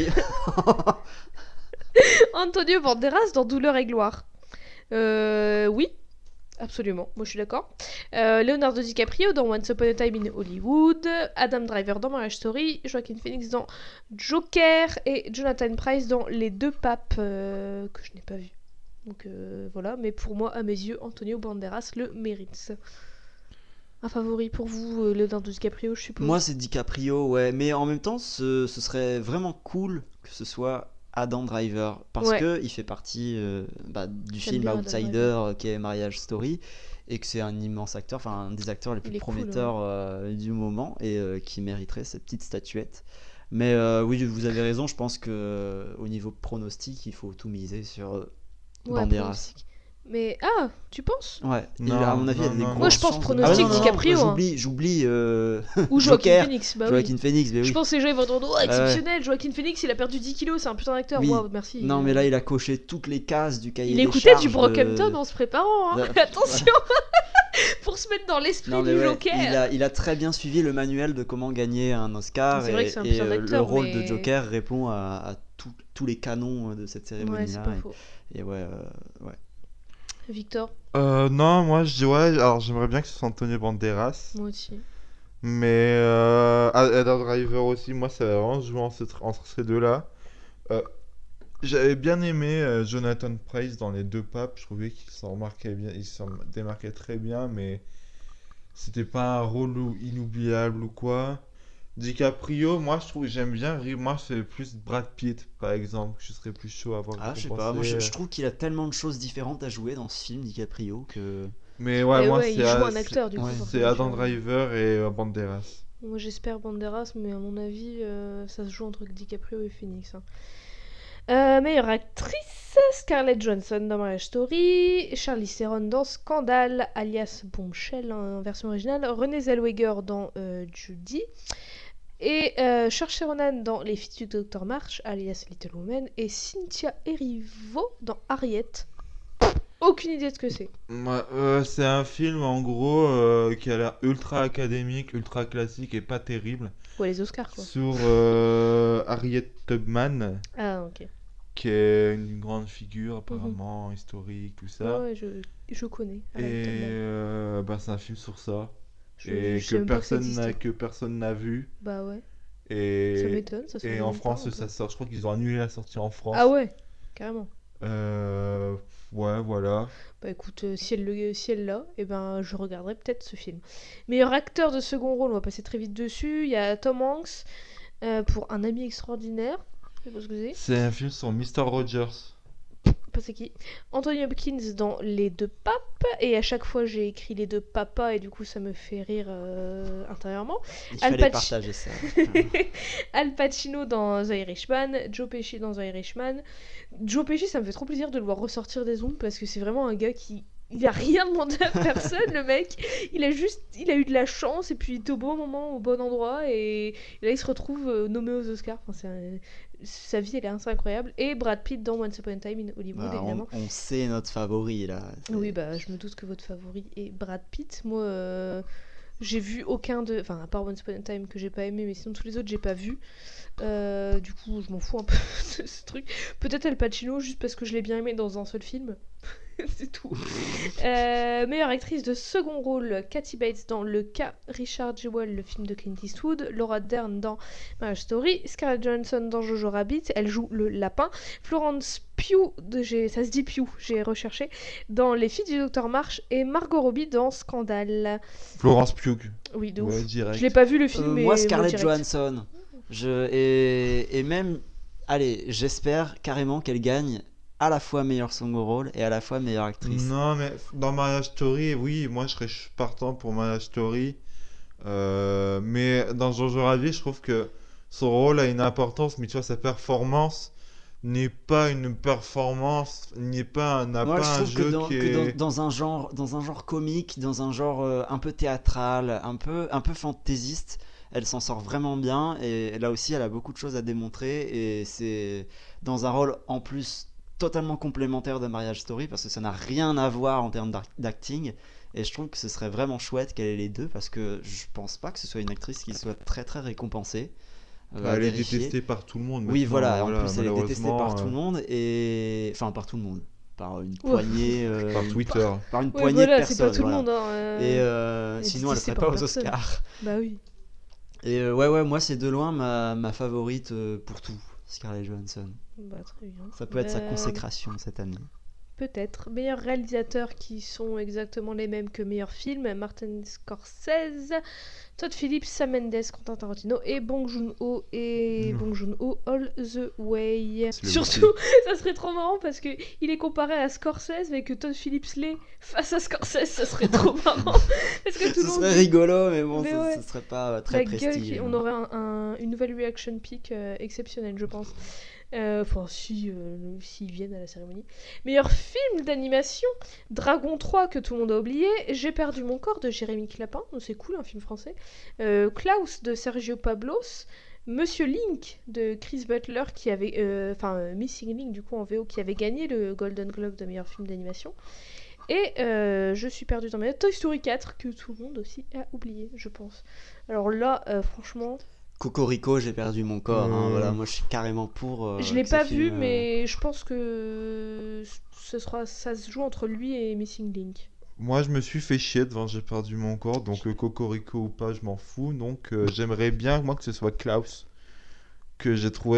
Speaker 3: Antonio Banderas dans Douleur et gloire. Oui. Absolument, moi je suis d'accord. Leonardo DiCaprio dans Once Upon a Time in Hollywood, Adam Driver dans Marriage Story, Joaquin Phoenix dans Joker et Jonathan Pryce dans Les Deux Papes que je n'ai pas vu. Donc voilà, mais pour moi, à mes yeux, Antonio Banderas le mérite. Un favori pour vous, Leonardo DiCaprio, je suppose?
Speaker 5: Moi c'est DiCaprio, ouais, mais en même temps, ce serait vraiment cool que ce soit Adam Driver, parce que il fait partie du film Outsider qui est Marriage Story, et que c'est un immense acteur, enfin un des acteurs les plus prometteurs du moment, et qui mériterait cette petite statuette. Mais oui, vous avez raison, je pense que au niveau pronostic, il faut tout miser sur Banderas.
Speaker 3: Mais tu penses?
Speaker 5: Ouais, à mon avis, il y a des grosses
Speaker 3: moi je pense
Speaker 5: chances
Speaker 3: pronostic DiCaprio.
Speaker 5: J'oublie
Speaker 3: ou Joaquin Phoenix.
Speaker 5: Joaquin Phoenix, mais oui.
Speaker 3: Je pense que les gens ils vont dire exceptionnel. Joaquin Phoenix, il a perdu 10 kilos, c'est un putain d'acteur.
Speaker 5: Oui.
Speaker 3: Wow, merci.
Speaker 5: Non, mais là, il a coché toutes les cases du cahier des charges.
Speaker 3: Il écoutait du Brockhampton en se préparant. Attention. Pour se mettre dans l'esprit du Joker.
Speaker 5: Il a très bien suivi le manuel de comment gagner un Oscar.
Speaker 3: C'est vrai que c'est un putain d'acteur.
Speaker 5: Le rôle de Joker répond à tous les canons de cette cérémonie-là.
Speaker 3: Ouais, c'est pas faux.
Speaker 5: Et ouais.
Speaker 3: Victor?
Speaker 4: Non, moi je dis alors j'aimerais bien que ce soit Antonio Banderas.
Speaker 3: Moi aussi.
Speaker 4: Mais Adam Driver aussi, moi ça va vraiment jouer entre ces deux-là. J'avais bien aimé Jonathan Pryce dans Les Deux Papes, je trouvais qu'il s'en démarquait très bien, mais c'était pas un rôle inoubliable ou quoi. DiCaprio, moi j'aime bien, moi c'est plus Brad Pitt par exemple, je serais plus chaud à voir.
Speaker 5: Je sais pas, moi je trouve qu'il a tellement de choses différentes à jouer dans ce film, DiCaprio, que...
Speaker 4: Mais moi
Speaker 3: il joue un acteur du coup.
Speaker 4: C'est Adam Driver et Banderas.
Speaker 3: Moi j'espère Banderas, mais à mon avis ça se joue entre DiCaprio et Phoenix. Meilleure actrice, Scarlett Johansson dans Marriage Story, Charlize Theron dans Scandale, alias Bombshell en version originale, Renée Zellweger dans Judy, et Saoirse Ronan dans Les filles du Dr. March, alias Little Women, et Cynthia Erivo dans Harriet. Aucune idée de ce que c'est.
Speaker 4: C'est un film en gros qui a l'air ultra académique, ultra classique et pas terrible.
Speaker 3: Ouais, les Oscars quoi.
Speaker 4: Sur Harriet Tubman.
Speaker 3: Ah ok.
Speaker 4: qui est une grande figure apparemment, historique, tout ça.
Speaker 3: Ouais, je connais.
Speaker 4: Et c'est un film sur ça.
Speaker 3: Je sais
Speaker 4: que
Speaker 3: même pas que ça existe.
Speaker 4: personne n'a vu.
Speaker 3: Bah ouais.
Speaker 4: Et,
Speaker 3: ça m'étonne, ça se fait
Speaker 4: et en
Speaker 3: même
Speaker 4: France,
Speaker 3: pas, un
Speaker 4: ça
Speaker 3: peu.
Speaker 4: sort. Je crois qu'ils ont annulé la sortie en France.
Speaker 3: Ah ouais, carrément.
Speaker 4: Ouais, voilà.
Speaker 3: Bah écoute, si elle l'a, eh ben je regarderai peut-être ce film. Meilleur acteur de second rôle, on va passer très vite dessus. Il y a Tom Hanks pour Un ami extraordinaire. Je sais pas ce que c'est.
Speaker 4: C'est un film sur Mr. Rogers.
Speaker 3: Pas c'est qui. Anthony Hopkins dans Les Deux Papes. Et à chaque fois j'ai écrit Les Deux Papas et du coup ça me fait rire intérieurement.
Speaker 5: Il fallait partager ça.
Speaker 3: Al Pacino dans The Irishman. Joe Pesci dans The Irishman. Joe Pesci, ça me fait trop plaisir de le voir ressortir des ombres parce que c'est vraiment un gars qui... Il a rien demandé à personne, le mec. Il a eu de la chance et puis il était au bon moment, au bon endroit. Et là, il se retrouve nommé aux Oscars. Enfin, sa vie, elle est assez incroyable. Et Brad Pitt dans Once Upon a Time in Hollywood, évidemment.
Speaker 5: On sait notre favori, là.
Speaker 3: Oui, je me doute que votre favori est Brad Pitt. Moi, j'ai vu aucun de... Enfin, à part Once Upon a Time que j'ai pas aimé, mais sinon tous les autres, j'ai pas vu. Du coup, je m'en fous un peu de ce truc. Peut-être Al Pacino, juste parce que je l'ai bien aimé dans un seul film. C'est tout. Meilleure actrice de second rôle, Kathy Bates dans Le Cas, Richard Jewell, le film de Clint Eastwood, Laura Dern dans Marriage Story, Scarlett Johansson dans Jojo Rabbit, elle joue le lapin, Florence Pugh, ça se dit Pugh, j'ai recherché, dans Les filles du Docteur March, et Margot Robbie dans Scandale.
Speaker 4: Florence Pugh.
Speaker 3: Oui, de
Speaker 4: ouais,
Speaker 3: ouf.
Speaker 4: Direct.
Speaker 3: Je l'ai pas vu le film, mais
Speaker 5: moi Scarlett Johansson. Et même, allez, j'espère carrément qu'elle gagne à la fois meilleur second rôle et à la fois meilleure actrice.
Speaker 4: Non, mais dans Marriage Story, oui, moi je serais partant pour Marriage Story. Mais dans Jojo Rabbit, je trouve que son rôle a une importance, mais tu vois, sa performance n'est pas une performance, n'a pas un jeu qui est...
Speaker 5: dans un genre comique, dans un genre un peu théâtral, un peu fantaisiste, elle s'en sort vraiment bien. Et là aussi, elle a beaucoup de choses à démontrer. Et c'est dans un rôle en plus totalement complémentaire de Marriage Story parce que ça n'a rien à voir en termes d'acting et je trouve que ce serait vraiment chouette qu'elle ait les deux parce que je pense pas que ce soit une actrice qui soit très très récompensée.
Speaker 4: Elle est détestée par tout le monde.
Speaker 5: Oui, voilà, en plus elle est détestée par tout le monde et enfin par tout le monde, par une poignée
Speaker 4: par Twitter,
Speaker 5: par une poignée de personnes.
Speaker 3: C'est pas tout le monde, hein,
Speaker 5: et sinon elle serait pas aux Oscars.
Speaker 3: Bah oui.
Speaker 5: Et ouais, moi c'est de loin ma favorite pour tout. Scarlett Johansson.
Speaker 3: Bah, très bien.
Speaker 5: Ça peut être sa consécration cette année.
Speaker 3: Peut-être. Meilleurs réalisateurs qui sont exactement les mêmes que meilleurs films, Martin Scorsese, Todd Phillips, Sam Mendes, Quentin Tarantino et Bong Joon-ho All the Way. Surtout, ça serait trop marrant parce que il est comparé à Scorsese mais que Todd Phillips l'est face à Scorsese, ça serait trop marrant. Parce que tout le monde
Speaker 5: serait rigolo mais bon, ça serait pas très prestigieux.
Speaker 3: On aurait une nouvelle reaction pic exceptionnelle, je pense. Enfin, s'ils viennent à la cérémonie. Meilleur film d'animation, Dragon 3 que tout le monde a oublié, J'ai perdu mon corps de Jérémy Clapin, c'est cool, un film français. Klaus de Sergio Pablos, Monsieur Link de Chris Butler qui avait, Missing Link du coup en VO qui avait gagné le Golden Globe de meilleur film d'animation. Et je suis perdue dans mes Toy Story 4 que tout le monde aussi a oublié, je pense. Alors là, franchement.
Speaker 5: Cocorico, j'ai perdu mon corps. Hein, voilà, moi je suis carrément pour.
Speaker 3: Je l'ai pas vu, mais je pense que ça se joue entre lui et Missing Link.
Speaker 4: Moi, je me suis fait chier devant J'ai perdu mon corps, donc Cocorico ou pas, je m'en fous. Donc j'aimerais bien moi que ce soit Klaus que j'ai trouvé.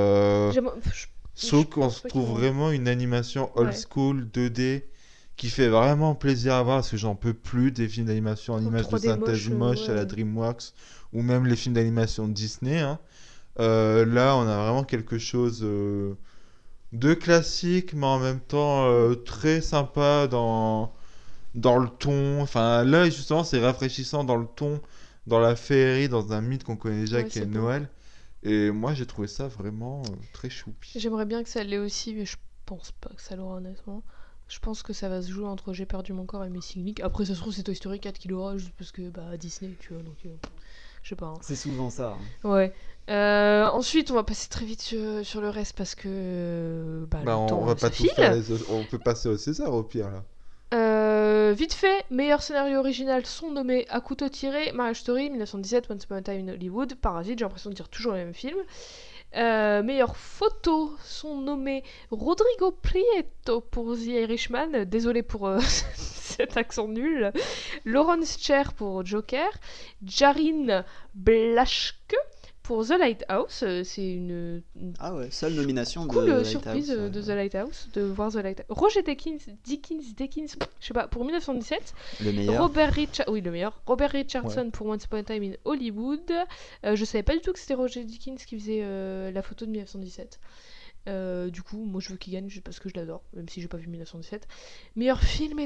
Speaker 4: Sauf qu'on se trouve vraiment une animation old school 2D qui fait vraiment plaisir à voir parce que j'en peux plus des films d'animation en images de synthèse moche à la DreamWorks ou même les films d'animation Disney. Hein. Là, on a vraiment quelque chose de classique, mais en même temps très sympa dans le ton. Enfin, là, justement, c'est rafraîchissant dans le ton, dans la féerie, dans un mythe qu'on connaît déjà qui est Noël. Et moi, j'ai trouvé ça vraiment très choupi.
Speaker 3: J'aimerais bien que ça l'ait aussi, mais je pense pas que ça l'aura honnêtement. Je pense que ça va se jouer entre J'ai perdu mon corps et Missing Link. Après, ça se trouve, c'est Toy Story 4 qui l'aura, juste parce que Disney, tu vois, donc je sais pas. Hein.
Speaker 5: C'est souvent ça. Hein.
Speaker 3: Ouais. Ensuite, on va passer très vite sur le reste parce que le temps,
Speaker 4: on va pas tout faire. On peut passer au César au pire là.
Speaker 3: Vite fait, meilleur scénario original sont nommés À couteau tiré, Marriage Story, 1917, Once Upon a Time in Hollywood, Parasite, j'ai l'impression de dire toujours le même film. Meilleure photo sont nommés Rodrigo Prieto pour The Irishman, désolé pour cet accent nul, Lawrence Cher pour Joker, Jarin Blaschke pour The Lighthouse, c'est une
Speaker 5: seule nomination
Speaker 3: cool
Speaker 5: de
Speaker 3: surprise
Speaker 5: Lighthouse,
Speaker 3: de The Lighthouse, de voir The Lighthouse. Roger Deakins, je sais pas, pour 1917.
Speaker 5: Le meilleur.
Speaker 3: Le meilleur. Robert Richardson pour Once Upon a Time in Hollywood. Je savais pas du tout que c'était Roger Deakins qui faisait la photo de 1917. Du coup, moi je veux qu'il gagne juste parce que je l'adore, même si j'ai pas vu 1917. Meilleur film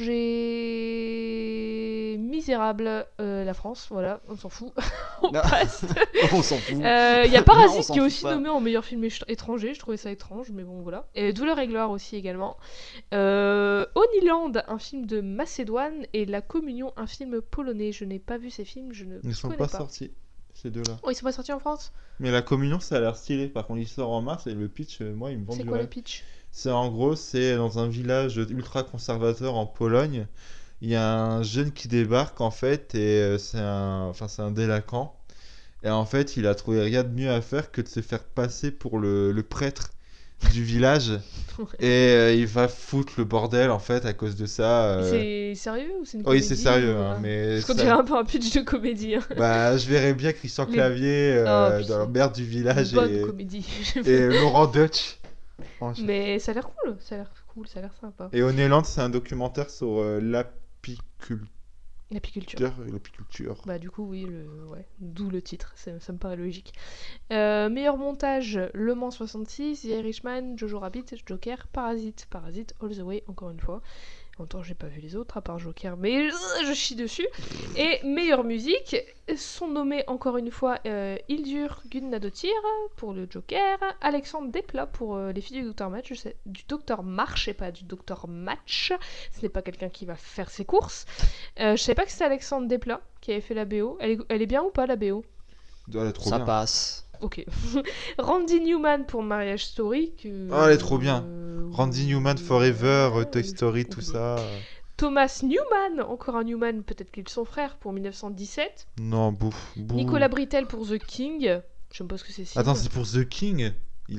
Speaker 3: étranger, Misérable, la France, voilà, on s'en fout. On passe.
Speaker 5: On s'en fout.
Speaker 3: Il y a Parasite qui est aussi nommé en meilleur film étranger, je trouvais ça étrange, mais bon voilà. Et Douleur et gloire aussi également. Honeyland, un film de Macédoine, et La Communion, un film polonais. Je n'ai pas vu ces films, je ne connais pas.
Speaker 4: Ils sont pas sortis. Ces deux-là.
Speaker 3: Oh, ils sont pas sortis en France ?
Speaker 4: Mais La Communion, ça a l'air stylé. Par contre, il sort en mars et le pitch, moi, il me vend du
Speaker 3: C'est quoi
Speaker 4: rêve.
Speaker 3: le pitch ?
Speaker 4: C'est en gros, c'est dans un village ultra conservateur en Pologne. Il y a un jeune qui débarque en fait et c'est un délinquant. Et en fait, il a trouvé rien de mieux à faire que de se faire passer pour le prêtre du village. Et il va foutre le bordel en fait à cause de ça.
Speaker 3: C'est sérieux ou c'est une comédie?
Speaker 4: Oui, c'est sérieux, hein, mais
Speaker 3: parce qu'on dirait un peu un pitch de comédie. Hein.
Speaker 4: Bah, je verrais bien Christian Clavier dans la merde du village
Speaker 3: bonne comédie.
Speaker 4: et Laurent Deutsch.
Speaker 3: Mais ça a l'air cool, ça a l'air sympa.
Speaker 4: Et Honeyland, c'est un documentaire sur l'apiculture.
Speaker 3: L'apiculture. Bah du coup oui, d'où le titre, ça me paraît logique. Meilleur montage, Le Mans 66, The Irishman, Jojo Rabbit, Joker, Parasite, All the Way, encore une fois. En même temps, j'ai pas vu les autres à part Joker, mais je chie dessus. Et meilleure musique sont nommés encore une fois Hildur Guðnadóttir pour le Joker, Alexandre Desplat pour Les filles du Dr March et pas du Dr Match. Ce n'est pas quelqu'un qui va faire ses courses. Je savais pas que c'était Alexandre Desplat qui avait fait la BO. Elle est bien ou pas la BO?
Speaker 4: Elle est trop
Speaker 5: ça
Speaker 4: bien.
Speaker 5: Passe.
Speaker 3: Ok. Randy Newman pour Marriage Story.
Speaker 4: Elle est trop bien. Randy Newman Forever, Toy Story, tout ça.
Speaker 3: Thomas Newman, encore un Newman, peut-être qu'il est son frère, pour 1917.
Speaker 4: Non, bouf.
Speaker 3: Nicolas Britell pour The King. Je sais pas ce que c'est.
Speaker 4: Attends, c'est pour The King.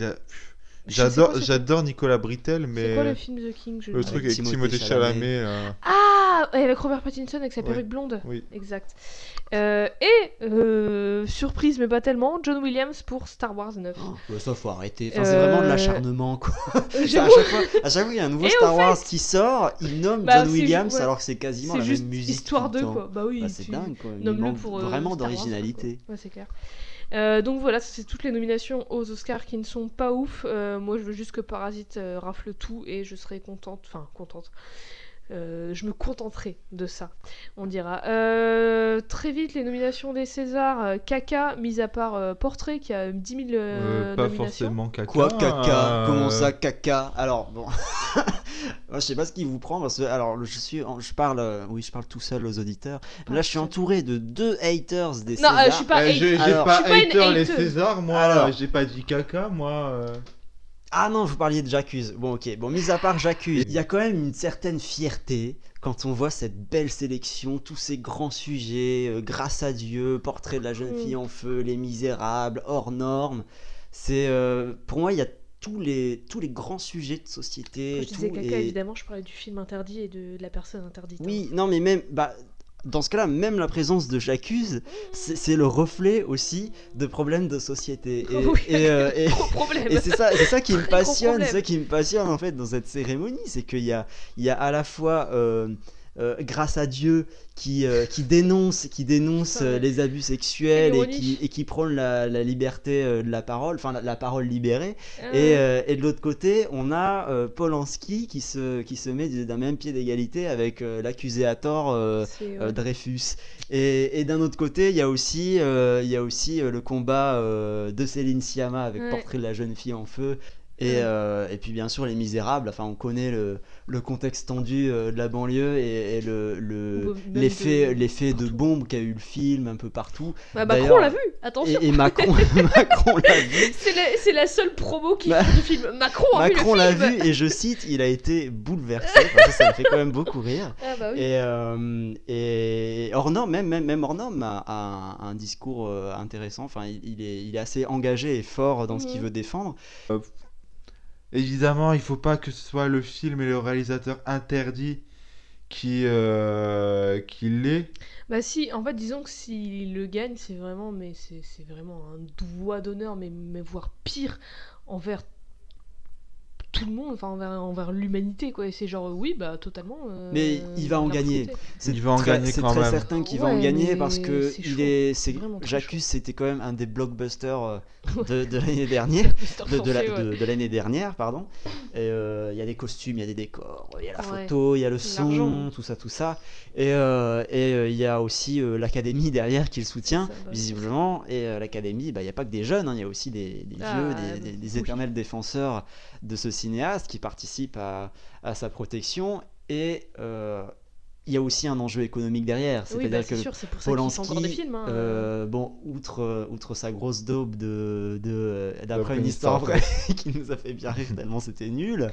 Speaker 4: J'adore Nicolas Britell, mais.
Speaker 3: C'est quoi le film The King?
Speaker 4: Le truc avec Timothée Chalamet.
Speaker 3: Ah, avec Robert Pattinson avec sa perruque blonde.
Speaker 4: Oui.
Speaker 3: Exact. Surprise, mais pas tellement, John Williams pour Star Wars 9.
Speaker 5: Ça, faut arrêter. Enfin, c'est vraiment de l'acharnement, quoi. À chaque fois, il y a un nouveau Star Wars qui sort, il nomme John Williams alors que c'est quasiment la même musique.
Speaker 3: Histoire de quoi. Bah oui.
Speaker 5: C'est dingue, quoi.
Speaker 3: Il manque
Speaker 5: vraiment d'originalité.
Speaker 3: Ouais, c'est clair. Donc voilà, c'est toutes les nominations aux Oscars qui ne sont pas ouf. Moi, je veux juste que Parasite rafle tout et je serai contente. Je me contenterai de ça, on dira. Très vite, les nominations des Césars. Caca, mis à part Portrait, qui a 10 000
Speaker 4: pas
Speaker 3: nominations.
Speaker 4: forcément Caca.
Speaker 5: Quoi, Caca Comment ça, Caca? Alors, bon... Je sais pas ce qui vous prend, parce que... Alors, je parle tout seul aux auditeurs. Là, je suis entouré de 2 haters des Césars.
Speaker 3: Non, je suis pas
Speaker 4: j'ai pas hater les Césars, moi. Alors, j'ai pas dit Caca, moi...
Speaker 5: Ah non, vous parliez de J'accuse. Bon, ok. Bon, mis à part J'accuse, il y a quand même une certaine fierté quand on voit cette belle sélection, tous ces grands sujets, Grâce à Dieu, Portrait de la jeune fille en feu, Les Misérables, Hors normes. C'est, pour moi, il y a tous les grands sujets de société.
Speaker 3: Quand je disais Caca, évidemment, je parlais du film interdit et de la personne interdite.
Speaker 5: Oui, non, mais même... dans ce cas-là, même la présence de J'accuse, c'est le reflet aussi de problèmes de société. Et c'est ça qui me passionne, c'est ça qui me passionne en fait dans cette cérémonie, c'est qu'il y a à la fois Grâce à Dieu qui dénonce les abus sexuels et qui prône la liberté de la parole, enfin la parole libérée. Et de l'autre côté, on a Polanski qui se met d'un même pied d'égalité avec l'accusé à tort Dreyfus. Et d'un autre côté, il y a aussi le combat de Céline Sciamma avec Portrait de la jeune fille en feu. Et puis bien sûr Les Misérables, enfin on connaît le contexte tendu de la banlieue et l'effet de bombe qu'a eu le film un peu partout.
Speaker 3: Macron l'a vu, attention.
Speaker 5: Et Macron l'a vu.
Speaker 3: C'est la seule promo qui fait du film. Macron
Speaker 5: l'a vu et je cite, il a été bouleversé. Ça m'a fait quand même beaucoup rire.
Speaker 3: Ah bah oui.
Speaker 5: Et Ornum, même Ornum a un discours intéressant. Enfin, il est assez engagé et fort dans ce qu'il veut défendre.
Speaker 4: Évidemment, il faut pas que ce soit le film et le réalisateur interdit qui l'est.
Speaker 3: Bah si, en fait, disons que s'il le gagne, c'est vraiment un doigt d'honneur, mais voire pire, envers tout le monde, enfin envers l'humanité, quoi. Et c'est genre, oui, bah totalement.
Speaker 5: Mais il va en gagner. C'est très certain qu'il va en gagner parce que J'accuse, c'était quand même un des blockbusters de l'année dernière, de l'année dernière, pardon. Et il y a des costumes, il y a des décors, il y a la photo, il y a le son, tout ça. Et il y a aussi l'académie derrière qui le soutient, visiblement. Et l'académie, il n'y a pas que des jeunes, il y a aussi des vieux, des éternels défenseurs de ce cinéaste qui participent à sa protection. Et il y a aussi un enjeu économique derrière, c'est-à-dire que
Speaker 3: sûr, c'est pour
Speaker 5: Polanski,
Speaker 3: ça qu'il fait encore des films,
Speaker 5: bon, outre sa grosse daube d'après une histoire vraie qui nous a fait bien rire tellement c'était nul,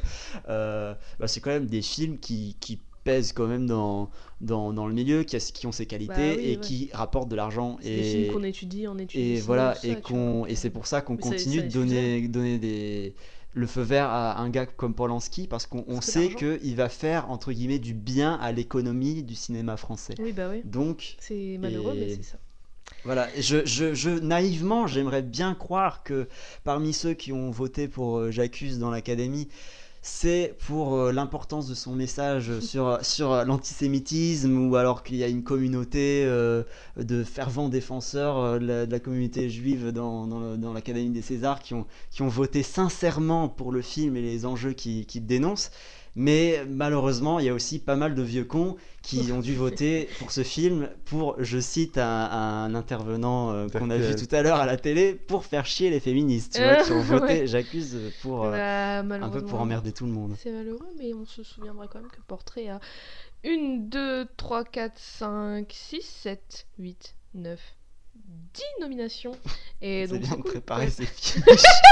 Speaker 5: c'est quand même des films qui pèsent quand même dans le milieu, qui ont ses qualités qui rapportent de l'argent.
Speaker 3: C'est des films qu'on étudie
Speaker 5: et voilà, et c'est pour ça qu'on continue de donner le feu vert à un gars comme Polanski, parce qu'on sait qu'il va faire entre guillemets du bien à l'économie du cinéma français.
Speaker 3: Oui, bah oui.
Speaker 5: Donc
Speaker 3: c'est malheureux, mais c'est ça.
Speaker 5: Voilà, naïvement, j'aimerais bien croire que parmi ceux qui ont voté pour J'accuse dans l'académie, c'est pour l'importance de son message sur l'antisémitisme, ou alors qu'il y a une communauté de fervents défenseurs de la communauté juive dans l'Académie des Césars qui ont voté sincèrement pour le film et les enjeux qu'il dénonce. Mais malheureusement, il y a aussi pas mal de vieux cons qui ont dû voter pour ce film pour, je cite un intervenant qu'on a vu tout à l'heure à la télé, pour faire chier les féministes, tu vois, qui ont voté J'accuse pour un peu pour emmerder tout le monde.
Speaker 3: C'est malheureux, mais on se souviendra quand même que Portrait a 1, 2, 3, 4, 5, 6, 7, 8, 9, 10 nominations. Et donc,
Speaker 5: c'est bien de préparer ces films.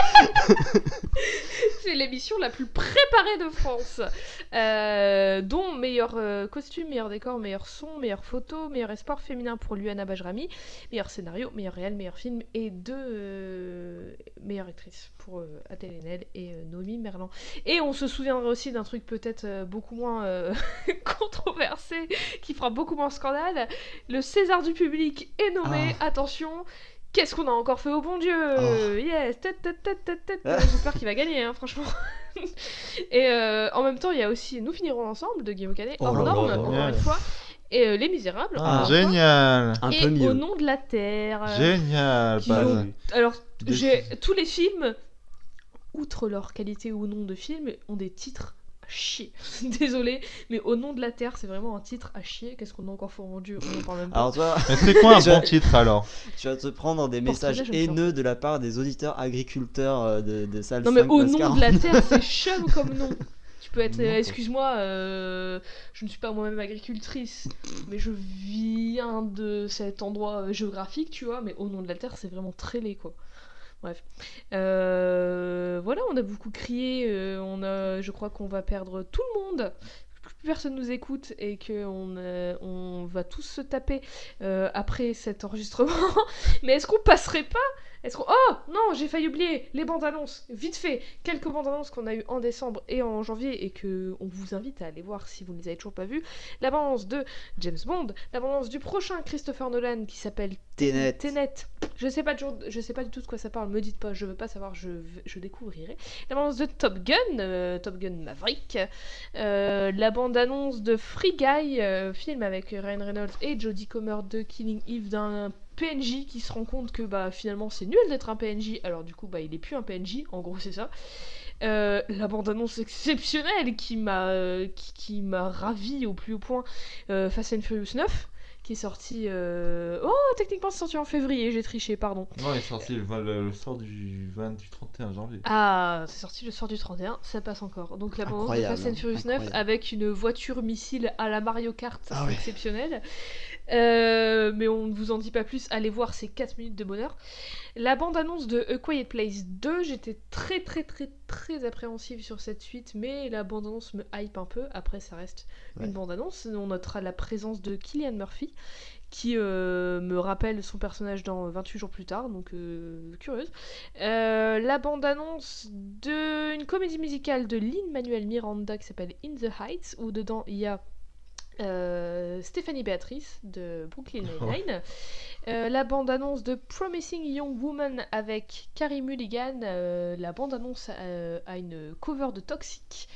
Speaker 3: C'est l'émission la plus préparée de France, dont meilleur costume, meilleur décor, meilleur son, meilleure photo, meilleur espoir féminin pour Luana Bajrami, meilleur scénario, meilleur réal, meilleur film, et 2 meilleures actrices pour Adèle Haenel et Noémie Merlan. Et on se souviendra aussi d'un truc peut-être beaucoup moins controversé, qui fera beaucoup moins scandale. Le César du public est nommé, attention. Qu'est-ce qu'on a encore fait au bon Dieu? Yes. J'espère qu'il va gagner, franchement. Et en même temps, il y a aussi Nous finirons ensemble de Guillaume Canet, hors norme, encore une fois. Et Les Misérables.
Speaker 4: Génial.
Speaker 5: Un peu mieux.
Speaker 3: Au nom de la terre.
Speaker 4: Génial.
Speaker 3: Alors, tous les films, outre leur qualité ou nom de film, ont des titres à chier. Désolé, mais Au nom de la terre, c'est vraiment un titre à chier. Qu'est-ce qu'on a encore fait au Dieu? On en parle même pas.
Speaker 5: Alors toi,
Speaker 4: mais c'est quoi un bon titre alors?
Speaker 5: Tu vas te prendre des messages haineux de la part des auditeurs agriculteurs de salle 5.
Speaker 3: Non mais Au nom de la terre, c'est chum comme nom. Tu peux être, excuse-moi, je ne suis pas moi-même agricultrice, mais je viens de cet endroit géographique, tu vois, mais Au nom de la terre, c'est vraiment très laid, quoi. Bref. Voilà, on a beaucoup crié, je crois qu'on va perdre tout le monde. Plus personne nous écoute et qu'on va tous se taper après cet enregistrement. Mais est-ce qu'on passerait pas? Oh non, j'ai failli oublier les bandes annonces. Vite fait, quelques bandes annonces qu'on a eues en décembre et en janvier et que on vous invite à aller voir si vous ne les avez toujours pas vues. La bande annonce de James Bond, la bande annonce du prochain Christopher Nolan qui s'appelle Tenet. Je sais pas du tout de quoi ça parle. Me dites pas, je veux pas savoir, je découvrirai. La bande annonce de Top Gun Maverick. La bande annonce de Free Guy, film avec Ryan Reynolds et Jodie Comer de Killing Eve, d'un PNJ qui se rend compte que finalement c'est nul d'être un PNJ, alors du coup il est plus un PNJ, en gros c'est ça. La bande-annonce exceptionnelle qui m'a ravi au plus haut point, Fast and Furious 9, qui est sorti... techniquement c'est sorti en février, j'ai triché, pardon.
Speaker 4: Non, il est sorti le soir du 31 janvier.
Speaker 3: Ah, c'est sorti le soir du 31, ça passe encore. Donc la bande de Fast and Furious 9 avec une voiture missile à la Mario Kart, c'est exceptionnel. Mais on ne vous en dit pas plus, allez voir, c'est 4 minutes de bonheur. La bande-annonce de A Quiet Place 2, j'étais très appréhensive sur cette suite, mais la bande-annonce me hype un peu. Après, ça reste une bande-annonce. On notera la présence de Cillian Murphy, qui me rappelle son personnage dans 28 jours plus tard, donc curieuse. La bande-annonce d'une comédie musicale de Lin-Manuel Miranda qui s'appelle In the Heights, où dedans il y a Stéphanie Béatrice de Brooklyn Nine-Nine. La bande-annonce de Promising Young Woman avec Carey Mulligan. La bande-annonce a une cover de Toxic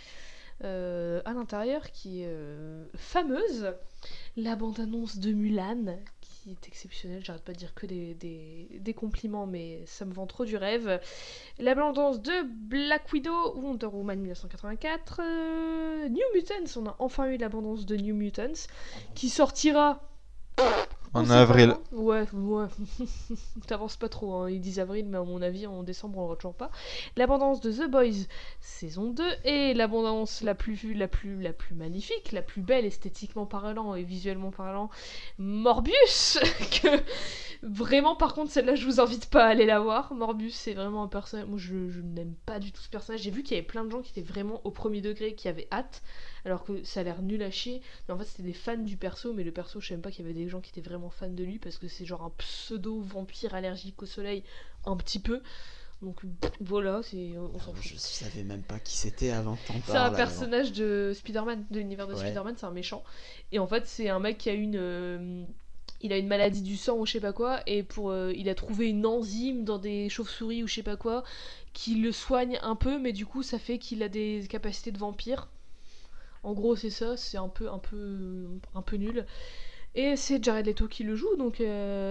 Speaker 3: à l'intérieur qui est fameuse. La bande-annonce de Mulan qui est exceptionnelle, j'arrête pas de dire que des compliments, mais ça me vend trop du rêve. La bande-annonce de Black Widow, Wonder Woman 1984, New Mutants, on a enfin eu la bande-annonce de New Mutants qui sortira
Speaker 4: en avril.
Speaker 3: Ouais. T'avances pas trop, hein. Ils disent avril, mais à mon avis, en décembre, on le voit toujours pas. L'abondance de The Boys, saison 2, et l'abondance la plus magnifique, la plus belle esthétiquement parlant et visuellement parlant, Morbius, que vraiment, par contre, celle-là, je vous invite pas à aller la voir. Morbius, c'est vraiment un personnage, moi, je n'aime pas du tout ce personnage. J'ai vu qu'il y avait plein de gens qui étaient vraiment au premier degré, qui avaient hâte, alors que ça a l'air nul à chier. Mais en fait, c'était des fans du perso, mais le perso, je sais même pas qu'il y avait des gens qui étaient vraiment fans de lui, parce que c'est genre un pseudo-vampire allergique au soleil, un petit peu. Donc voilà, on s'en fout.
Speaker 5: Je savais même pas qui c'était avant de t'en parler.
Speaker 3: C'est un personnage de Spider-Man, de l'univers de Spider-Man, c'est un méchant. Et en fait, c'est un mec qui a il a une maladie du sang ou je sais pas quoi, et il a trouvé une enzyme dans des chauves-souris ou je sais pas quoi, qui le soigne un peu, mais du coup, ça fait qu'il a des capacités de vampire. En gros, c'est ça, c'est un peu nul. Et c'est Jared Leto qui le joue, donc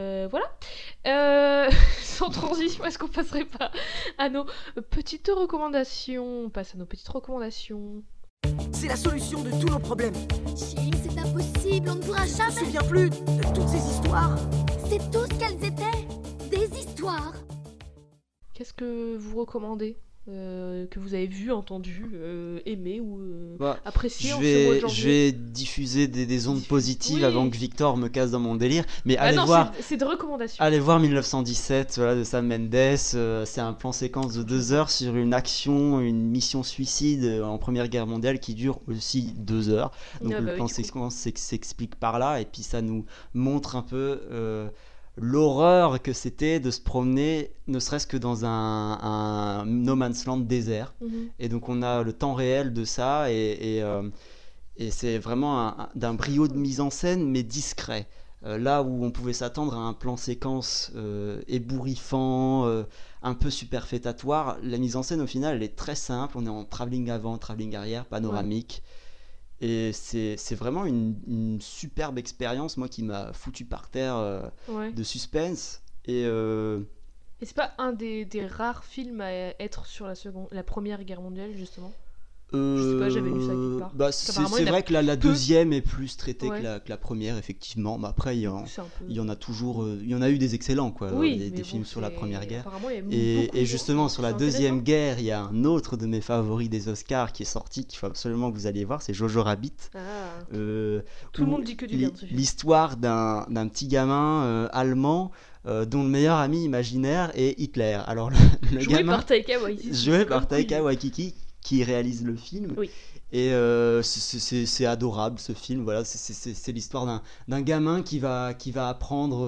Speaker 3: voilà. Sans transition, est-ce qu'on passerait pas à nos petites recommandations ? On passe à nos petites recommandations.
Speaker 11: C'est la solution de tous nos problèmes.
Speaker 12: Jim, c'est impossible, on ne pourra jamais...
Speaker 11: Je me souviens plus de toutes ces histoires.
Speaker 12: C'est tout ce qu'elles étaient, des histoires.
Speaker 3: Qu'est-ce que vous recommandez ? Que vous avez vu, entendu, aimé ou apprécié en ce mois de janvier.
Speaker 5: Je vais diffuser des ondes positives avant que Victor me casse dans mon délire. Mais
Speaker 3: c'est de recommandations.
Speaker 5: Allez voir 1917 de Sam Mendes. C'est un plan séquence de 2 heures sur une mission suicide en Première Guerre mondiale qui dure aussi 2 heures. Donc le plan séquence s'explique par là, et puis ça nous montre un peu l'horreur que c'était de se promener ne serait-ce que dans un no man's land désert. Et donc on a le temps réel de ça, et c'est vraiment d'un brio de mise en scène, mais discret. Là où on pouvait s'attendre à un plan séquence ébouriffant, un peu superfétatoire, la mise en scène au final elle est très simple. On est en travelling avant, travelling arrière, panoramique. Et c'est vraiment une superbe expérience, moi, qui m'a foutu par terre de suspense. Et
Speaker 3: c'est pas un des rares films à être sur la Première Guerre mondiale, justement ? Je sais pas, j'avais lu ça quelque part.
Speaker 5: C'est vrai que la deuxième est plus traitée que la première, effectivement. Mais après, il y en a toujours... il y en a eu des excellents, quoi. Des films sur la Première Guerre. Et justement, sur la Deuxième Guerre, il y a un autre de mes favoris des Oscars qui est sorti, qu'il faut absolument que vous alliez voir, c'est Jojo Rabbit.
Speaker 3: Tout le monde dit que du bien de ce film.
Speaker 5: L'histoire d'un petit gamin allemand dont le meilleur ami imaginaire est Hitler. Alors, le
Speaker 3: joué
Speaker 5: gamin...
Speaker 3: par Taika Waititi.
Speaker 5: Joué par Taika Waititi, qui réalise le film.
Speaker 3: Oui.
Speaker 5: Et c'est adorable, ce film. Voilà, c'est l'histoire d'un gamin qui va apprendre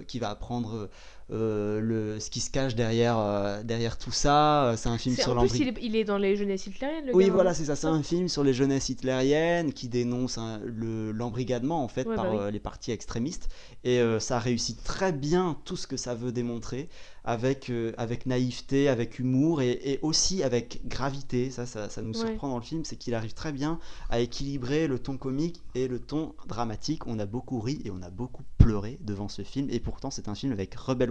Speaker 5: ce qui se cache derrière tout ça. C'est un film sur
Speaker 3: l'embryon. En plus, il est dans les jeunesses hitlériennes, le
Speaker 5: Oui,
Speaker 3: gamin.
Speaker 5: voilà, c'est ça. C'est un film sur les jeunesses hitlériennes qui dénonce l'embrigadement, en fait, par les partis extrémistes. Et ça réussit très bien tout ce que ça veut démontrer, avec naïveté, avec humour, et aussi avec gravité. Ça nous surprend dans le film, c'est qu'il arrive très bien à équilibrer le ton comique et le ton dramatique. On a beaucoup ri et on a beaucoup pleuré devant ce film, et pourtant c'est un film avec Rebel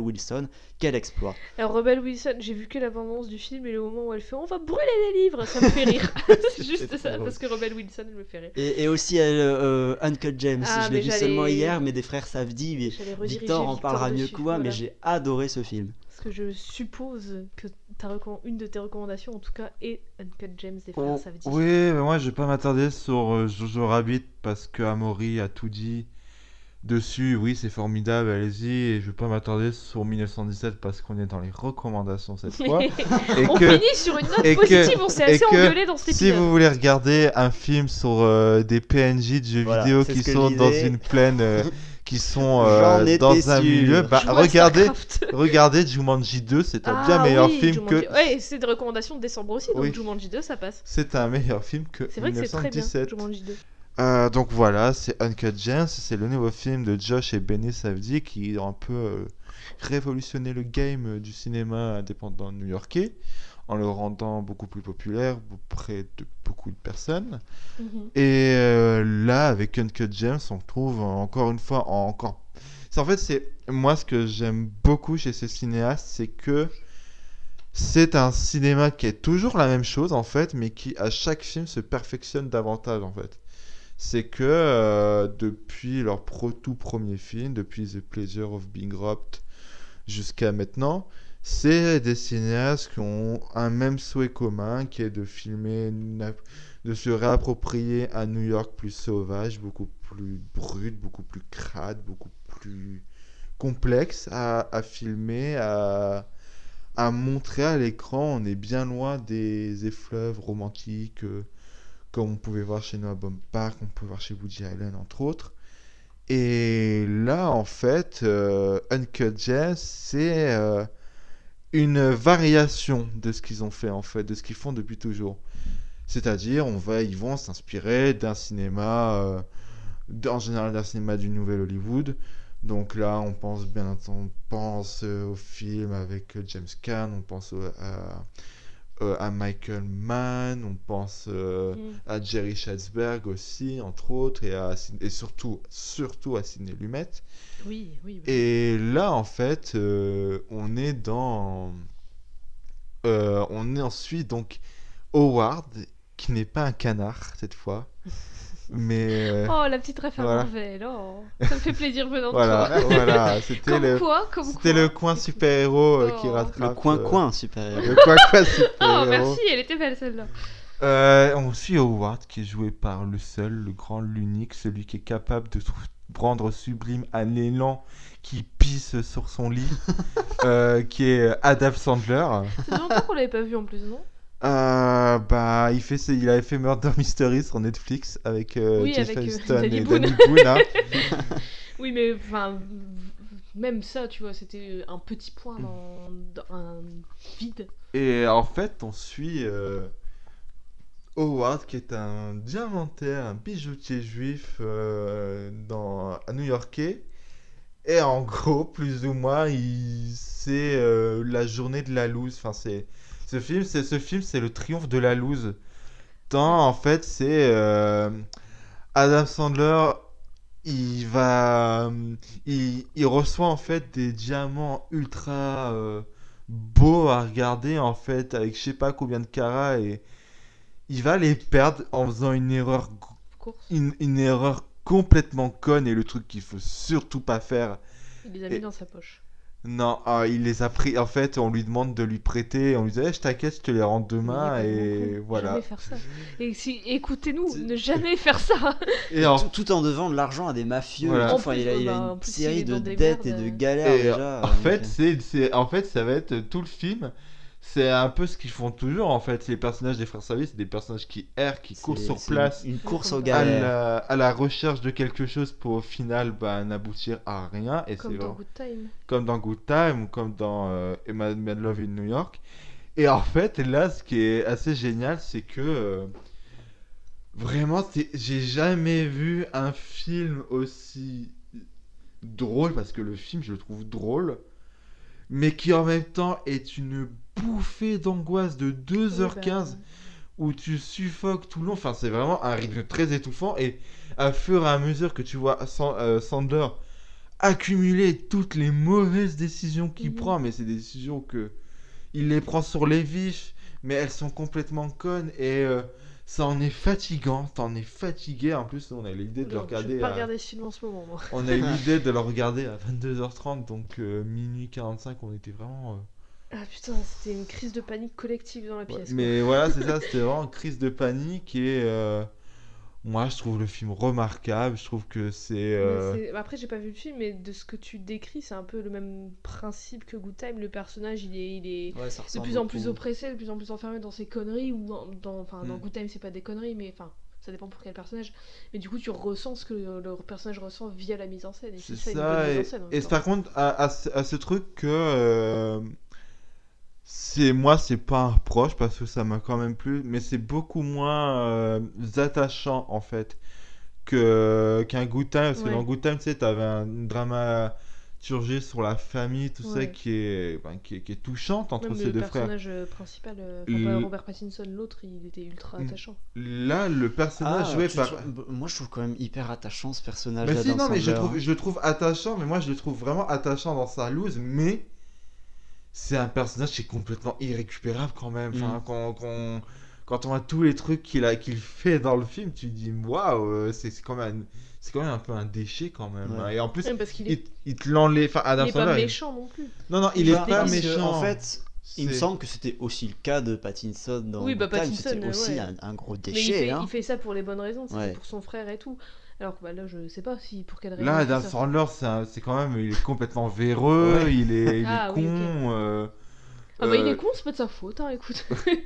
Speaker 5: Wilson. Quel exploit.
Speaker 3: Alors Rebel Wilson, j'ai vu que la bande-annonce du film et le moment où elle fait on va brûler les livres, ça me fait rire. C'est juste ça, parce que Rebel Wilson, elle me fait rire.
Speaker 5: Et aussi Uncut James, je l'ai vu seulement hier, mais des frères Safdie, Victor en parlera mieux que moi, mais j'ai adoré ce film.
Speaker 3: Parce que je suppose que une de tes recommandations, en tout cas, est Uncut James des frères Safdie.
Speaker 4: Oui, mais moi je vais pas m'attarder sur Jojo Rabbit parce que Amaury a tout dit dessus. Oui, c'est formidable, allez-y. Et je vais pas m'attarder sur 1917 parce qu'on est dans les recommandations cette fois.
Speaker 3: On finit sur une note positive, on s'est assez engueulé dans cet épisode.
Speaker 4: Si vous voulez regarder un film sur des PNJ de jeux vidéo qui sont dans une plaine... qui sont dans un milieu, regardez Jumanji 2, c'est un bien meilleur film
Speaker 3: Jumanji.
Speaker 4: que...
Speaker 3: Ouais, c'est des recommandations de décembre aussi, donc Jumanji 2, ça passe.
Speaker 4: C'est un meilleur film que 1917.
Speaker 3: C'est vrai que c'est très bien, Jumanji 2.
Speaker 4: Donc voilà, c'est Uncut Gems, c'est le nouveau film de Josh et Benny Safdie qui ont un peu révolutionné le game du cinéma indépendant new-yorkais en le rendant beaucoup plus populaire auprès de beaucoup de personnes. Et là, avec Uncut Gems, on trouve encore une fois c'est moi ce que j'aime beaucoup chez ce cinéaste, c'est que c'est un cinéma qui est toujours la même chose en fait, mais qui à chaque film se perfectionne davantage en fait. C'est que depuis leur tout premier film, depuis The Pleasure of Being Robbed jusqu'à maintenant, c'est des cinéastes qui ont un même souhait commun, qui est de filmer, de se réapproprier un New York plus sauvage, beaucoup plus brut, beaucoup plus crade, beaucoup plus complexe à filmer, à montrer à l'écran. On est bien loin des effluves romantiques comme on pouvait voir chez Noah Baumbach, on pouvait voir chez Woody Allen, entre autres. Et là, en fait, Uncut Gems, c'est une variation de ce qu'ils ont fait, en fait, de ce qu'ils font depuis toujours. C'est-à-dire, ils vont s'inspirer d'un cinéma, en général d'un cinéma du Nouvel Hollywood. Donc là, on pense au film avec James Caan, on pense à Michael Mann, on pense à Jerry Schatzberg aussi, entre autres, et surtout à Sidney Lumet.
Speaker 3: Oui.
Speaker 4: Et là, en fait, on est ensuite donc Howard, qui n'est pas un canard cette fois, mais
Speaker 3: oh, la petite référence Marvel, ça me fait plaisir venant de toi.
Speaker 4: Voilà, c'était le coin super-héros qui rattrape.
Speaker 5: Le coin super-héros.
Speaker 4: Le coin super-héros.
Speaker 3: Oh, merci, elle était belle celle-là.
Speaker 4: On suit Howard, qui est joué par le seul, le grand, l'unique, celui qui est capable de rendre sublime un élan qui pisse sur son lit, qui est Adam Sandler.
Speaker 3: C'est longtemps qu'on l'avait pas vu en plus, non?
Speaker 4: Il avait fait Murder Mystery sur Netflix avec Jeff Aniston et Danny Boone. Hein.
Speaker 3: Oui, mais enfin, même ça, tu vois, c'était un petit point dans un vide.
Speaker 4: Et en fait, on suit Howard, qui est un diamantaire, un bijoutier juif à New-Yorkais. Et en gros, plus ou moins, c'est la journée de la loose. Enfin, ce film, c'est le triomphe de la loose. Tant, en fait, c'est Adam Sandler, il reçoit en fait des diamants ultra beaux à regarder, en fait, avec je sais pas combien de carats, et il va les perdre en faisant une erreur complètement conne, et le truc qu'il faut surtout pas faire.
Speaker 3: Il les a mis dans sa poche.
Speaker 4: Non, il les a pris. En fait, on lui demande de lui prêter. On lui dit, je t'inquiète, je te les rends demain. Et voilà.
Speaker 3: Jamais faire ça. Et écoutez-nous, ne jamais faire ça.
Speaker 5: Et tout en devant de l'argent à des mafieux. Voilà. Enfin, il a une série de dettes et de galères
Speaker 4: et
Speaker 5: déjà.
Speaker 4: En fait, ça va être tout le film. C'est un peu ce qu'ils font toujours, en fait. Les personnages des frères Safdie, c'est des personnages qui errent, qui courent sur place.
Speaker 5: Une course aux galères.
Speaker 4: À la recherche de quelque chose pour au final n'aboutir à rien. Et
Speaker 3: comme dans Good Time.
Speaker 4: Comme dans Good Time ou comme dans Mad Love in New York. Et en fait, là, ce qui est assez génial, c'est que vraiment, j'ai jamais vu un film aussi drôle, parce que le film, je le trouve drôle, mais qui en même temps est une bouffée d'angoisse de 2h15 où tu suffoques tout le long. Enfin, c'est vraiment un rythme très étouffant, et à fur et à mesure que tu vois Sandler accumuler toutes les mauvaises décisions qu'il prend, mais c'est des décisions que il les prend sur les vifs, mais elles sont complètement connes et ça en est fatigant, t'en es fatigué. En plus, on a l'idée de le regarder.
Speaker 3: Je vais pas regarder ce film en ce moment, moi.
Speaker 4: On a eu l'idée de le regarder à 22h30, donc minuit 45, on était vraiment.
Speaker 3: Ah putain, c'était une crise de panique collective dans la pièce.
Speaker 4: Mais voilà, c'est ça, c'était vraiment une crise de panique et moi je trouve le film remarquable, je trouve que c'est...
Speaker 3: Après j'ai pas vu le film, mais de ce que tu décris, c'est un peu le même principe que Good Time. Le personnage il est de plus en plus oppressé, de plus en plus enfermé dans ses conneries, ou dans Good Time c'est pas des conneries, mais enfin... Ça dépend pour quel personnage, mais du coup tu ressens ce que le personnage ressent via la mise en scène. Et
Speaker 4: c'est
Speaker 3: ça,
Speaker 4: une
Speaker 3: bonne mise en scène,
Speaker 4: et par contre, à ce truc que c'est pas un reproche parce que ça m'a quand même plu, mais c'est beaucoup moins attachant en fait qu'un Good Time, parce que dans Good Time, tu sais, t'avais une dramaturgie sur la famille, tout ça qui est touchante entre ces deux frères.
Speaker 3: Le personnage principal, Robert Pattinson, l'autre, il était ultra attachant.
Speaker 4: Là, le personnage joué par...
Speaker 5: Moi, je trouve quand même hyper attachant ce personnage.
Speaker 4: Mais si, non, mais je le trouve attachant, mais moi, je le trouve vraiment attachant dans sa loose, mais c'est un personnage qui est complètement irrécupérable quand même. Enfin, quand on voit tous les trucs qu'il fait dans le film, tu te dis waouh, c'est quand même un peu un déchet quand même. Et en plus, il te l'enlève. Enfin, Adam Sandler,
Speaker 3: il est pas méchant non plus.
Speaker 4: Non, il est pas méchant.
Speaker 5: En fait, il me semble que c'était aussi le cas de Pattinson dans Good Time. C'était aussi un gros déchet.
Speaker 3: Mais il fait ça pour les bonnes raisons, c'est pour son frère et tout. Alors que là, je sais pas pour quelle raison.
Speaker 4: Là, Adam Sandler, c'est quand même, il est complètement véreux, il est con.
Speaker 3: Il est con, c'est pas de sa faute, hein, écoute.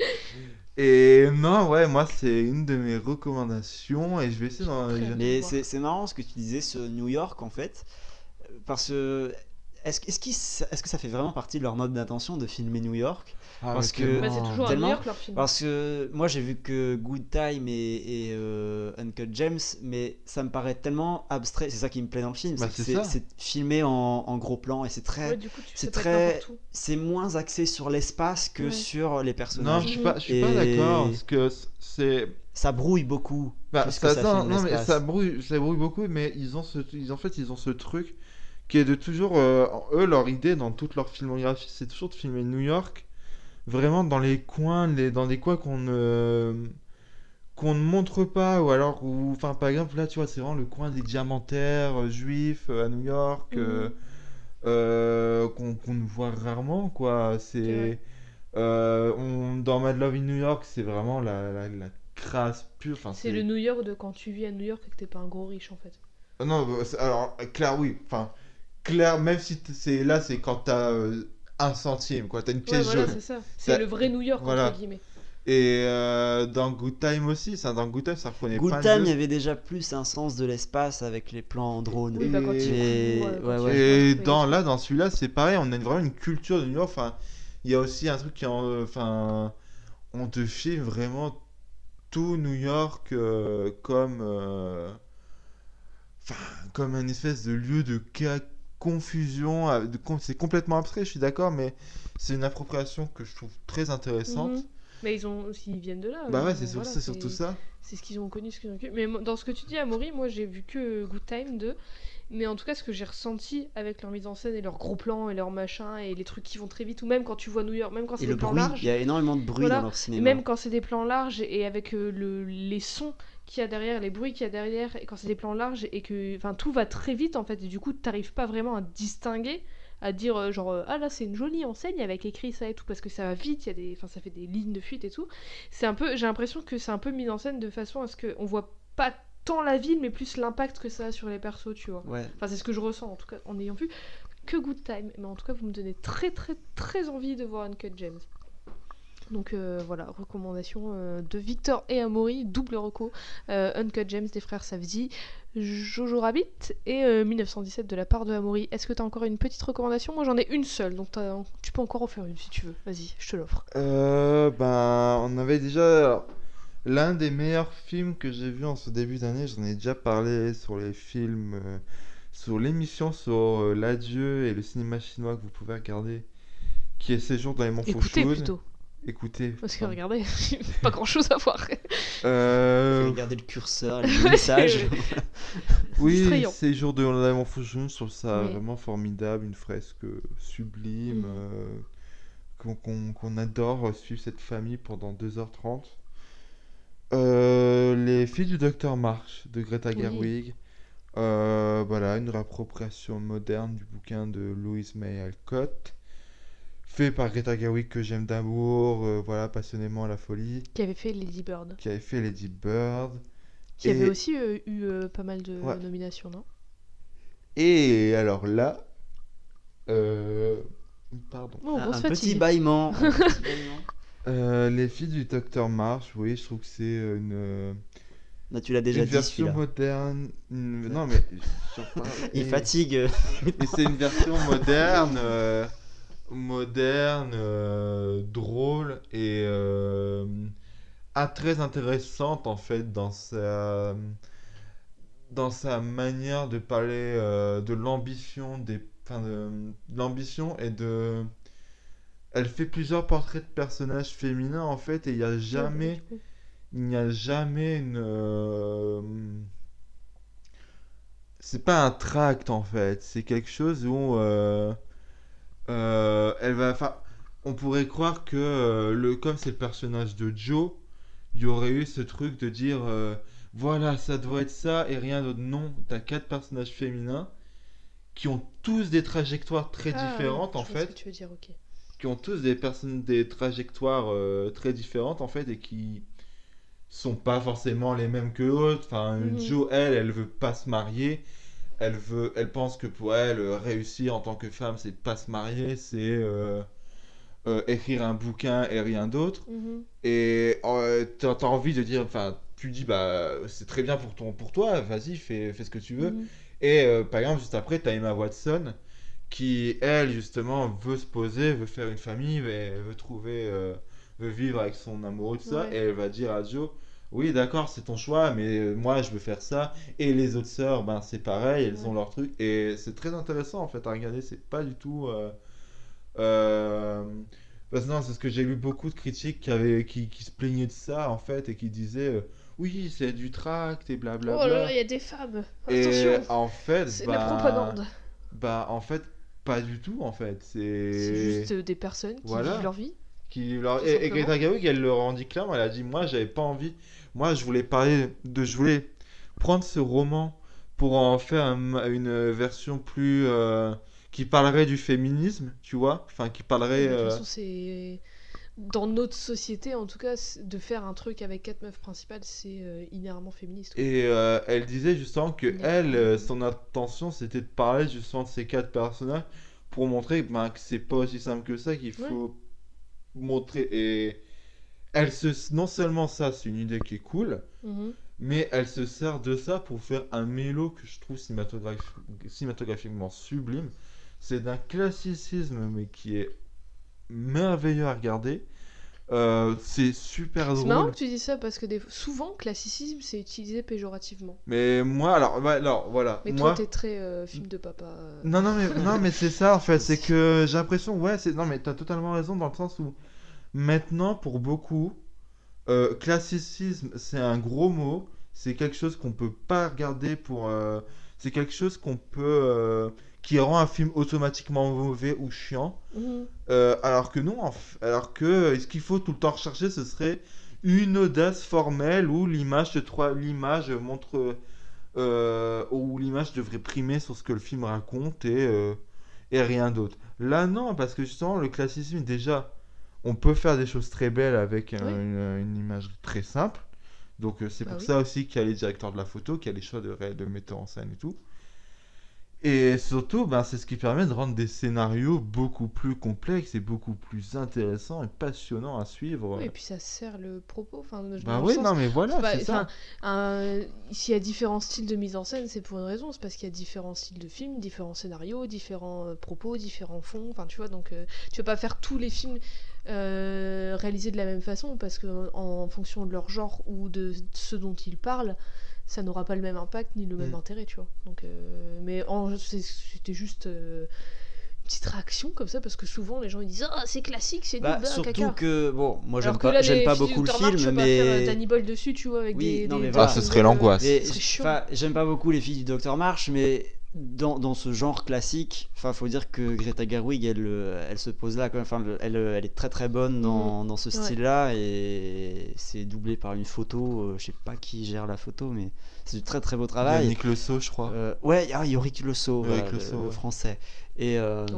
Speaker 4: Et non, moi, c'est une de mes recommandations et je vais essayer d'en...
Speaker 5: Mais c'est marrant ce que tu disais sur New York, en fait, parce que est-ce que ça fait vraiment partie de leur mode d'intention de filmer New York?
Speaker 3: Parce que c'est toujours à New York leur film.
Speaker 5: Parce que moi j'ai vu que Good Time et Uncut Gems, mais ça me paraît tellement abstrait. C'est ça qui me plaît dans le film, c'est filmé en gros plan et c'est très, c'est moins axé sur l'espace que sur les personnages.
Speaker 4: Non, je suis pas d'accord parce que
Speaker 5: ça brouille beaucoup.
Speaker 4: Ça brouille beaucoup, mais ils ont ce truc qui est de toujours eux, leur idée dans toute leur filmographie, c'est toujours de filmer New York vraiment dans les coins, dans des coins qu'on ne montre pas, ou alors enfin par exemple là tu vois, c'est vraiment le coin des diamantaires juifs à New York qu'on voit rarement quoi. C'est dans Mad Love in New York, c'est vraiment la crasse pure. Enfin,
Speaker 3: c'est le New York de quand tu vis à New York et que t'es pas un gros riche en fait.
Speaker 4: Non, alors Claire, oui, enfin Claire, même si c'est quand t'as 1 centime, quoi, t'as une pièce jaune.
Speaker 3: C'est ça. C'est le vrai New York, entre guillemets.
Speaker 4: Et dans Good Time aussi, dans Good Time, ça reprenait
Speaker 5: Good Time, il y avait déjà plus un sens de l'espace avec les plans en drone.
Speaker 3: Oui, quand
Speaker 4: et dans celui-là, c'est pareil, on a vraiment une culture de New York. Enfin, il y a aussi un truc on te filme vraiment tout New York comme un espèce de lieu de confusion, c'est complètement abstrait, je suis d'accord, mais c'est une appropriation que je trouve très intéressante.
Speaker 3: Mais ils viennent de là.
Speaker 4: C'est surtout ça.
Speaker 3: C'est ce qu'ils ont connu, Mais dans ce que tu dis, Amaury, moi j'ai vu que Good Time 2, mais en tout cas ce que j'ai ressenti avec leur mise en scène et leurs gros plans et leurs machins et les trucs qui vont très vite, ou même quand tu vois New York, même quand c'est des plans larges.
Speaker 5: Il y a énormément de bruit dans leur cinéma.
Speaker 3: Même quand c'est des plans larges et avec les sons qu'il y a derrière, les bruits qu'il y a derrière, et quand c'est des plans larges et que tout va très vite en fait, et du coup t'arrives pas vraiment à distinguer, à dire ah là c'est une jolie enseigne avec écrit ça et tout, parce que ça va vite, ça fait des lignes de fuite et tout. C'est un peu, j'ai l'impression que c'est un peu mis en scène de façon à ce qu'on voit pas tant la ville mais plus l'impact que ça a sur les persos, tu vois. Enfin c'est ce que je ressens en tout cas en ayant vu que Good Time, mais en tout cas vous me donnez très très très envie de voir Uncut Gems. Donc voilà, recommandation de Victor et Amaury, double reco. Uncut Gems des frères Safdie, Jojo Rabbit et 1917 de la part de Amaury. Est-ce que t'as encore une petite recommandation? Moi j'en ai une seule, donc tu peux encore en faire une si tu veux. Vas-y, je te l'offre.
Speaker 4: On avait déjà l'un des meilleurs films que j'ai vu en ce début d'année. J'en ai déjà parlé sur les films, sur l'émission sur l'adieu et le cinéma chinois que vous pouvez regarder, qui est Séjour dans les monts Faucheuses. Écoutez.
Speaker 3: Parce que regardez, pas grand chose à voir.
Speaker 5: Regardez le curseur, les messages.
Speaker 4: Oui,
Speaker 3: distrayant.
Speaker 4: ces jours de la Montfaucon, je trouve ça vraiment formidable, une fresque sublime, qu'on adore suivre cette famille pendant 2h30. Les filles du Docteur March de Greta Gerwig. Voilà, une réappropriation moderne du bouquin de Louise May Alcott, fait par Greta Gerwig que j'aime d'amour, voilà, passionnément à la folie.
Speaker 3: Qui avait fait Lady Bird.
Speaker 4: Qui avait fait Lady Bird.
Speaker 3: Qui avait aussi eu pas mal de nominations, non ?
Speaker 4: Et alors là, pardon.
Speaker 3: Oh,
Speaker 5: un petit bâillement.
Speaker 4: Les filles du Docteur March, oui, je trouve que c'est une.
Speaker 5: Là, tu l'as déjà dit,
Speaker 4: version
Speaker 5: celui-là.
Speaker 4: moderne. Non, mais.
Speaker 5: Il fatigue.
Speaker 4: Et c'est une version moderne, drôle et très intéressante en fait dans sa manière de parler de l'ambition de l'ambition et de. Elle fait plusieurs portraits de personnages féminins en fait et il n'y a jamais. Il n'y a jamais une. C'est pas un tract en fait, c'est quelque chose où elle va. Enfin, on pourrait croire que comme c'est le personnage de Joe, il y aurait eu ce truc de dire voilà, ça doit être ça et rien d'autre. Non, t'as 4 personnages féminins qui ont tous des trajectoires très différentes en fait.
Speaker 3: Ce que tu veux dire, ok.
Speaker 4: Qui ont tous des trajectoires très différentes en fait et qui sont pas forcément les mêmes que l'autre. Enfin, Jo, elle veut pas se marier. Elle pense que pour elle, réussir en tant que femme, c'est pas se marier, c'est écrire un bouquin et rien d'autre. Et t'as envie de dire, enfin, tu dis, bah, c'est très bien pour toi, vas-y, fais ce que tu veux. Et par exemple, juste après, t'as Emma Watson qui, elle, justement, veut se poser, veut faire une famille, veut vivre avec son amoureux, tout ça, et elle va dire à Joe, oui, d'accord, c'est ton choix, mais moi, je veux faire ça. Et les autres sœurs, ben, c'est pareil, elles ont leur truc. Et c'est très intéressant, en fait, à regarder. C'est pas du tout... Parce que non, c'est ce que j'ai lu beaucoup de critiques qui se plaignaient de ça, en fait, et qui disaient... oui, c'est du tract et blablabla.
Speaker 3: Oh là là, il y a des femmes.
Speaker 4: Attention.
Speaker 3: Et
Speaker 4: en fait,
Speaker 3: c'est la propagande.
Speaker 4: En fait, pas du tout, en fait.
Speaker 3: C'est juste des personnes qui vivent leur vie.
Speaker 4: Et Greta Gerwig, elle le rendit clairement. Elle a dit, moi, j'avais pas envie. Moi, je voulais prendre ce roman pour en faire une version plus qui parlerait du féminisme, tu vois. Enfin, qui parlerait.
Speaker 3: De toute façon, c'est dans notre société, en tout cas, de faire un truc avec 4 meufs principales, c'est inhéremment féministe.
Speaker 4: Et elle disait justement que son intention, c'était de parler justement de ces 4 personnages pour montrer que c'est pas aussi simple que ça, qu'il faut montrer. Et non seulement ça, c'est une idée qui est cool, mais elle se sert de ça pour faire un mélo que je trouve cinématographiquement sublime. C'est d'un classicisme, mais qui est merveilleux à regarder. C'est super drôle.
Speaker 3: C'est marrant que tu dis ça parce que souvent, classicisme, c'est utilisé péjorativement.
Speaker 4: Mais moi, alors voilà.
Speaker 3: Mais toi, t'es très film de papa.
Speaker 4: Non, mais c'est ça en fait. C'est que j'ai l'impression, non, mais t'as totalement raison dans le sens où maintenant, pour beaucoup, classicisme, c'est un gros mot. C'est quelque chose qu'on peut pas regarder pour. C'est quelque chose qu'on peut. Qui rend un film automatiquement mauvais ou chiant. Alors que non, ce qu'il faut tout le temps rechercher, ce serait une audace formelle où l'image montre. Où l'image devrait primer sur ce que le film raconte et rien d'autre. Là, non, parce que justement, le classicisme, déjà. On peut faire des choses très belles avec une image très simple. Donc c'est pour ça aussi qu'il y a les directeurs de la photo, qu'il y a les choix de metteurs en scène et tout. Et surtout, c'est ce qui permet de rendre des scénarios beaucoup plus complexes et beaucoup plus intéressants et passionnants à suivre.
Speaker 3: Oui, et puis ça sert le propos.
Speaker 4: Non, mais voilà, c'est ça.
Speaker 3: S'il y a différents styles de mise en scène, c'est pour une raison. C'est parce qu'il y a différents styles de films, différents scénarios, différents propos, différents fonds. Enfin, tu vois, donc tu vas pas faire tous les films réalisés de la même façon parce qu'en fonction de leur genre ou de ce dont ils parlent, ça n'aura pas le même impact ni le même intérêt, tu vois. Donc, mais c'était juste une petite réaction comme ça, parce que souvent les gens ils disent c'est classique, c'est nul,
Speaker 5: surtout
Speaker 3: caca.
Speaker 5: que bon, moi
Speaker 3: Alors
Speaker 5: j'aime pas beaucoup le film, mais
Speaker 3: Danny Boyle dessus, tu vois, avec
Speaker 5: oui,
Speaker 3: des
Speaker 4: voilà. Ce serait l'angoisse.
Speaker 5: J'aime pas beaucoup les filles du Dr March, mais dans ce genre classique, faut dire que Greta Gerwig elle se pose là quand même. Elle est très très bonne dans ce style-là, et c'est doublé par une photo. Je sais pas qui gère la photo, mais c'est du très très beau travail.
Speaker 4: Yannick Le Sceau, je crois.
Speaker 5: Yorick Le Sceau, le français. Et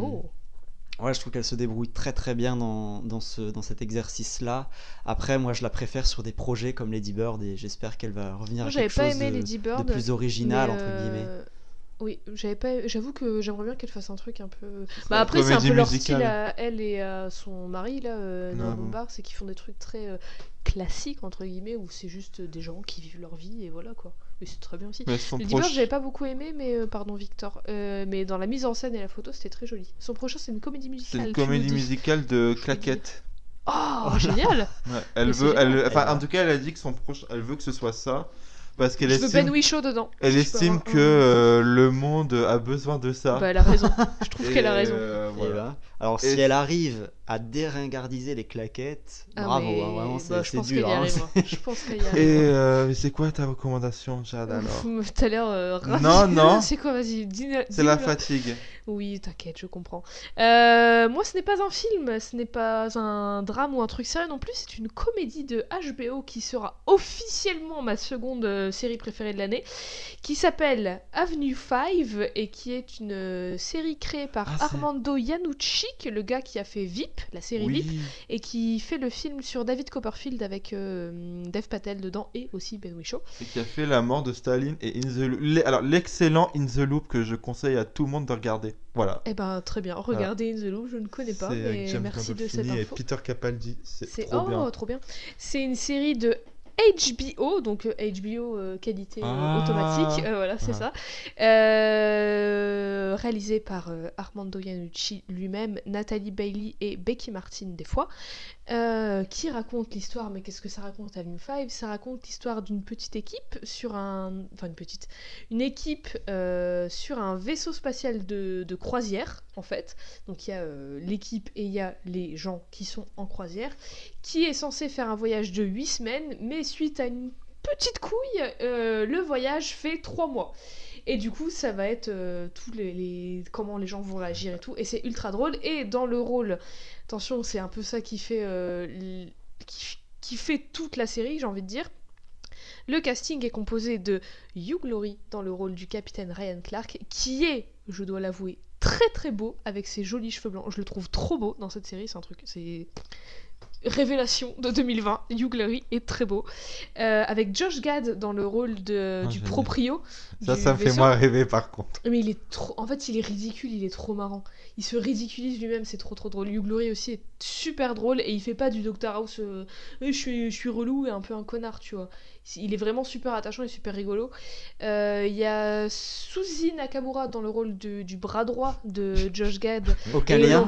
Speaker 5: je trouve qu'elle se débrouille très très bien dans cet exercice-là. Après, moi je la préfère sur des projets comme Lady Bird, et j'espère qu'elle va revenir à quelque chose de plus original, entre guillemets.
Speaker 3: Oui, j'avoue que j'aimerais bien qu'elle fasse un truc un peu. Après, c'est un peu leur style à elle et à son mari, là, Noah Baumbach, c'est qu'ils font des trucs très classiques, entre guillemets, où c'est juste des gens qui vivent leur vie, et voilà quoi. Et c'est très bien aussi. Le Bird, j'avais pas beaucoup aimé, mais pardon, Victor. Mais dans la mise en scène et la photo, c'était très joli. Son prochain, c'est une comédie musicale.
Speaker 4: C'est une comédie musicale de claquettes.
Speaker 3: Oh, génial!
Speaker 4: En tout cas, elle a dit que son prochain, elle veut que ce soit ça. Parce qu'elle
Speaker 3: estime, Ben Whishaw dedans.
Speaker 4: Elle estime que le monde a besoin de ça.
Speaker 3: Elle a raison. Je trouve qu'elle a raison.
Speaker 5: Voilà. Alors si elle arrive à déringardiser les claquettes, bravo, vraiment c'est dur.
Speaker 3: Je pense qu'elle y arrive.
Speaker 4: Et c'est quoi ta recommandation, Jade, alors?
Speaker 3: T'as l'air ravi.
Speaker 4: Non.
Speaker 3: C'est quoi, vas-y, dis-le.
Speaker 4: C'est la fatigue.
Speaker 3: Oui, t'inquiète, je comprends. Moi, ce n'est pas un film, ce n'est pas un drame ou un truc sérieux non plus, c'est une comédie de HBO qui sera officiellement ma seconde série préférée de l'année, qui s'appelle Avenue 5 et qui est une série créée par Armando Iannucci, le gars qui a fait VIP, la série VIP, et qui fait le film sur David Copperfield avec Dev Patel dedans et aussi Ben Whishaw.
Speaker 4: Et qui a fait La mort de Staline et In the Loop. Alors, l'excellent In the Loop que je conseille à tout le monde de regarder. Voilà.
Speaker 3: Eh ben très bien, regardez In the Loop, je ne connais pas, mais merci de cette info.
Speaker 4: Et Peter Capaldi, c'est trop bien.
Speaker 3: Trop bien. C'est une série de HBO, donc HBO qualité automatique, voilà, c'est ça. Réalisé par Armando Iannucci lui-même, Nathalie Bailey et Becky Martin des fois, qui raconte l'histoire, mais qu'est-ce que ça raconte Avenue 5 ? Ça raconte l'histoire d'une petite équipe sur une équipe sur un vaisseau spatial de croisière, en fait. Donc il y a l'équipe et il y a les gens qui sont en croisière, qui est censé faire un voyage de 8 semaines, mais suite à une petite couille, le voyage fait 3 mois. Et du coup, ça va être comment les gens vont réagir et tout. Et c'est ultra drôle. Et dans le rôle, attention, c'est un peu ça qui fait toute la série, j'ai envie de dire. Le casting est composé de Hugh Laurie dans le rôle du capitaine Ryan Clark, qui est, je dois l'avouer, très très beau avec ses jolis cheveux blancs. Je le trouve trop beau dans cette série, c'est révélation de 2020. Hugh Laurie est très beau, avec Josh Gad dans le rôle du proprio.
Speaker 4: Ça me fait moi rêver par contre.
Speaker 3: Mais il est en fait il est ridicule, il est trop marrant. Il se ridiculise lui-même, c'est trop drôle. Hugh Laurie aussi est super drôle et il fait pas du Dr House je suis relou et un peu un connard, tu vois. Il est vraiment super attachant et super rigolo. Il y a Suzy Nakamura dans le rôle du bras droit de Josh Gad.
Speaker 5: Aucun lien.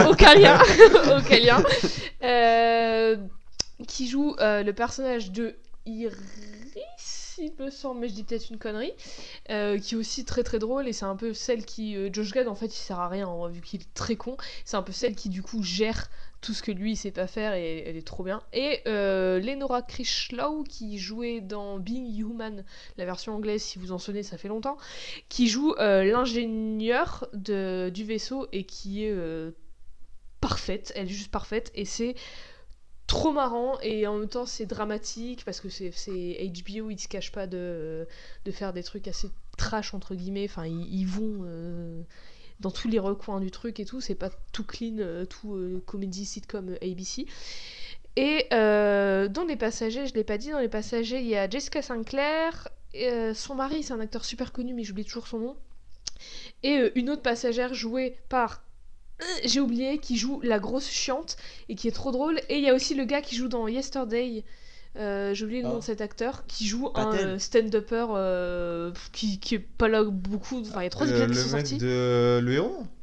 Speaker 3: Qui joue le personnage de Iris, il me semble, mais je dis peut-être une connerie, qui est aussi très très drôle, et c'est un peu celle qui... Josh Gad, en fait, il sert à rien, vu qu'il est très con. C'est un peu celle qui, du coup, gère tout ce que lui, il sait pas faire, et elle est trop bien. Et Lenora Krishlow, qui jouait dans Being Human, la version anglaise, si vous en souvenez, ça fait longtemps, qui joue l'ingénieur du vaisseau, et qui est parfaite, elle est juste parfaite, et c'est trop marrant, et en même temps c'est dramatique parce que c'est HBO, ils se cachent pas de faire des trucs assez trash entre guillemets, enfin ils vont dans tous les recoins du truc et tout, c'est pas tout clean, tout comédie sitcom ABC. Et dans Les Passagers, je l'ai pas dit, dans Les Passagers il y a Jessica Sinclair, son mari c'est un acteur super connu mais j'oublie toujours son nom, et une autre passagère jouée par j'ai oublié, qui joue la grosse chiante et qui est trop drôle. Et il y a aussi le gars qui joue dans Yesterday, j'ai oublié le nom de cet acteur, qui joue un stand-upper qui est pas là beaucoup, enfin il y a 3 épisodes qui sont sortis.
Speaker 4: Le mec de Le Héros.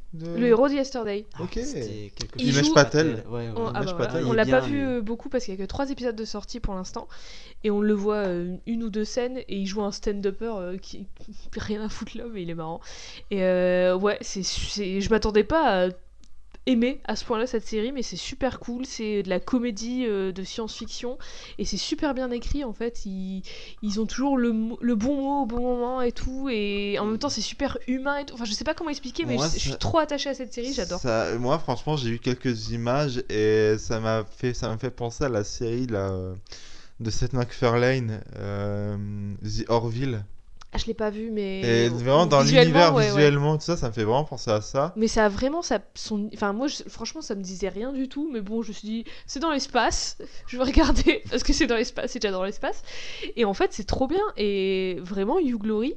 Speaker 3: Le héros de Yesterday.
Speaker 4: Ok.
Speaker 5: Himesh
Speaker 4: Patel.
Speaker 3: On l'a pas vu beaucoup parce qu'il y a que 3 épisodes de sortie pour l'instant. Et on le voit une ou deux scènes et il joue un stand-upper qui rien à foutre là, mais il est marrant. Et je m'attendais pas à aimer à ce point-là cette série, mais c'est super cool. C'est de la comédie de science-fiction et c'est super bien écrit en fait. Ils ont toujours le bon mot au bon moment et tout, et en même temps c'est super humain et tout. Enfin, je sais pas comment expliquer, mais je suis trop attachée à cette série, j'adore.
Speaker 4: Moi, franchement, j'ai vu quelques images et ça m'a fait penser à la série de Seth MacFarlane, The Orville.
Speaker 3: Je l'ai pas vu, mais
Speaker 4: et vraiment dans l'univers visuellement, tout ça, ça me fait vraiment penser à ça.
Speaker 3: Mais ça a vraiment enfin moi franchement ça me disait rien du tout, mais bon je me suis dit c'est dans l'espace, je vais regarder parce que c'est dans l'espace, c'est déjà dans l'espace, et en fait c'est trop bien. Et vraiment Hugh Laurie,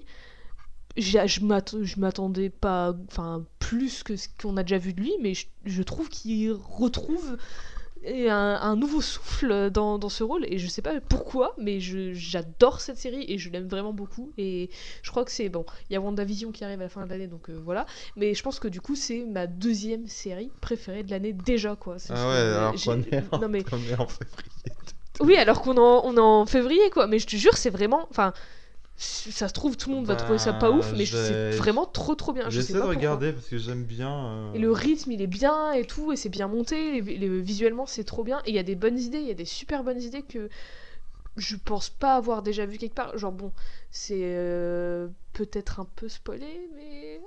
Speaker 3: je m'attendais pas, enfin plus que ce qu'on a déjà vu de lui, mais je trouve qu'il retrouve un nouveau souffle dans ce rôle, et je sais pas pourquoi, mais j'adore cette série et je l'aime vraiment beaucoup. Et je crois que c'est bon, il y a WandaVision qui arrive à la fin de l'année, donc voilà, mais je pense que du coup c'est ma deuxième série préférée de l'année déjà, quoi.
Speaker 4: Alors qu'on est en février.
Speaker 3: Oui, alors qu'on est en février, quoi, mais je te jure c'est vraiment, enfin ça se trouve tout le monde va trouver ça pas ouf, mais c'est vraiment trop bien.
Speaker 4: J'essaie de regarder parce que j'aime bien.
Speaker 3: Et le rythme il est bien et tout, et c'est bien monté, visuellement c'est trop bien, et il y a des bonnes idées, il y a des super bonnes idées que je pense pas avoir déjà vu quelque part. Genre bon, c'est peut-être un peu spoilé, mais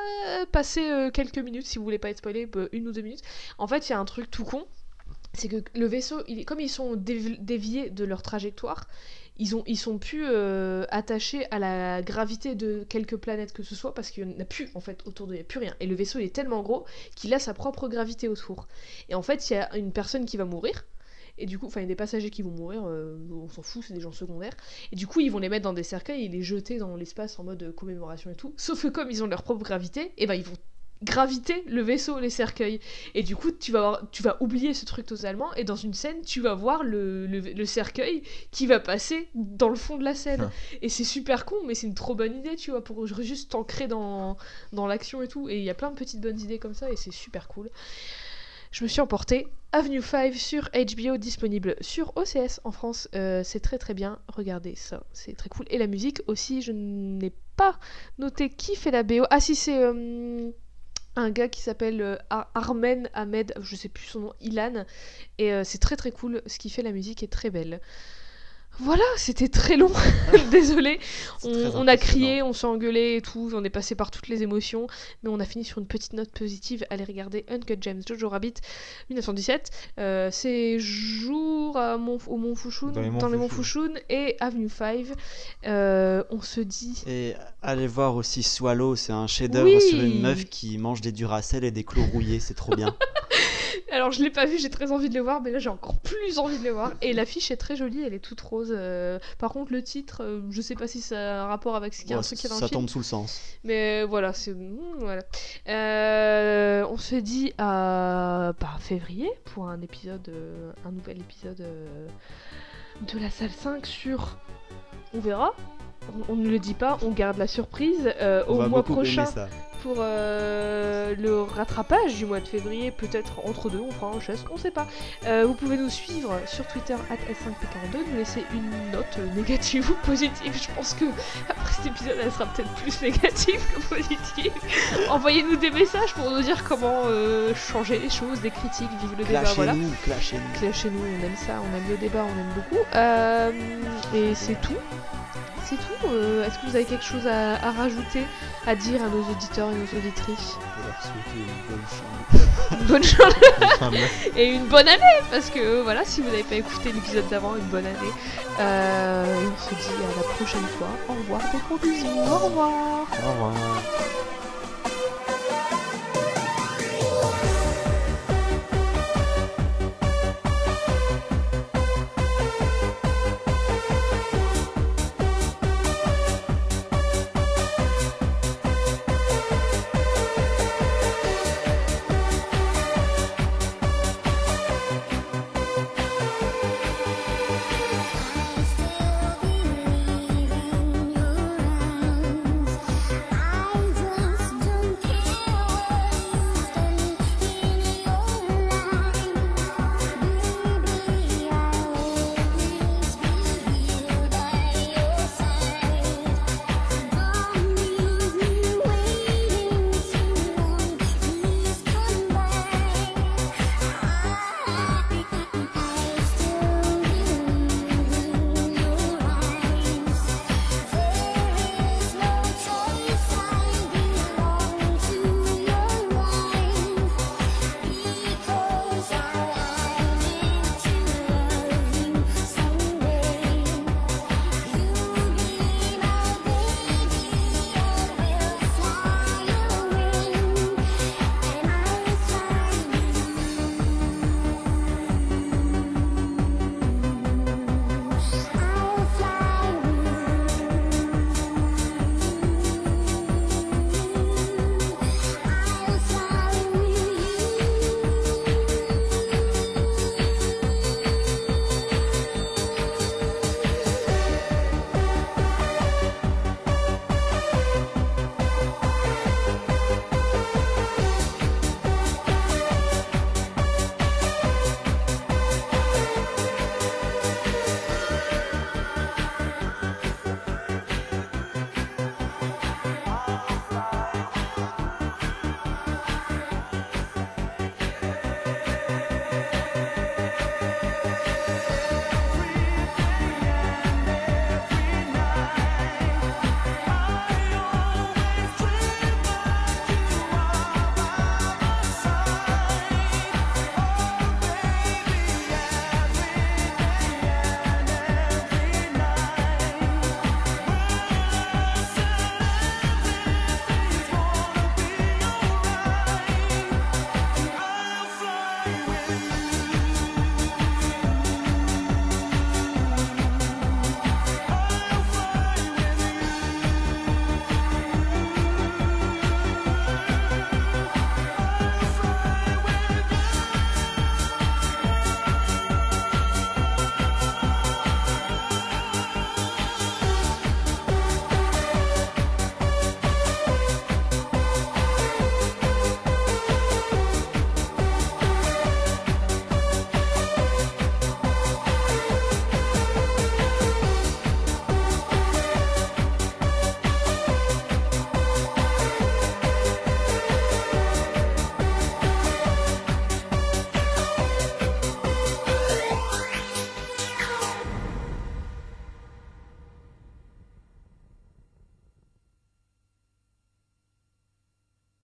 Speaker 3: passez quelques minutes si vous voulez pas être spoilé, 1 ou 2 minutes. En fait il y a un truc tout con, c'est que le vaisseau, comme ils sont déviés de leur trajectoire, ils sont plus attachés à la gravité de quelques planètes que ce soit, parce qu'il n'y en a plus en fait autour d'eux, il n'y a plus rien. Et le vaisseau il est tellement gros qu'il a sa propre gravité autour. Et en fait il y a une personne qui va mourir, et du coup, enfin il y a des passagers qui vont mourir, on s'en fout, c'est des gens secondaires. Et du coup ils vont les mettre dans des cercueils et les jeter dans l'espace en mode commémoration et tout. Sauf que comme ils ont leur propre gravité, et ben ils vont graviter le vaisseau, les cercueils, et du coup tu vas oublier ce truc totalement, et dans une scène tu vas voir le cercueil qui va passer dans le fond de la scène. Et c'est super con, mais c'est une trop bonne idée, tu vois, pour juste t'ancrer dans l'action et tout. Et il y a plein de petites bonnes idées comme ça et c'est super cool. Je me suis emportée Avenue 5 sur HBO, disponible sur OCS en France. C'est très bien, regardez ça, c'est très cool. Et la musique aussi, je n'ai pas noté qui fait la BO. Ah si, c'est un gars qui s'appelle Armen Ahmed, je sais plus son nom, Ilan, et c'est très cool, ce qui fait la musique est très belle. Voilà, c'était très long, désolé. On a crié, on s'est engueulé et tout, on est passé par toutes les émotions, mais on a fini sur une petite note positive. Allez regarder Uncut Gems, Jojo Rabbit, 1917. C'est Jour au Mont Fushun, dans les Monts Fushun, et Avenue 5. On se dit...
Speaker 5: Et allez voir aussi Swallow, c'est un chef-d'œuvre sur une meuf qui mange des Duracell et des clous rouillés, c'est trop bien.
Speaker 3: Alors je l'ai pas vu, j'ai très envie de le voir, mais là j'ai encore plus envie de le voir. Et l'affiche est très jolie, elle est toute rose. Par contre le titre, je sais pas si ça a un rapport avec ce qu'il y a dans le film.
Speaker 5: Ça tombe sous le sens.
Speaker 3: Mais voilà, voilà. On se dit à février pour un nouvel épisode de la salle 5 sur... On verra. On ne le dit pas, on garde la surprise au mois prochain pour le rattrapage du mois de février, peut-être entre deux, on fera un geste, on sait pas. Vous pouvez nous suivre sur Twitter @S5P42, nous laisser une note négative ou positive. Je pense que après cet épisode elle sera peut-être plus négative que positive. Envoyez-nous des messages pour nous dire comment changer les choses, des critiques, vive le débat. Clashez-nous, on aime ça, on aime le débat, on aime beaucoup. Et c'est tout. C'est tout. Est-ce que vous avez quelque chose à rajouter, à dire à nos auditeurs et nos auditrices? Une bonne chance. Et une bonne année, parce que voilà, si vous n'avez pas écouté l'épisode d'avant, une bonne année. On se dit à la prochaine fois. Au revoir, des gros bisous. Au revoir.
Speaker 4: Au revoir.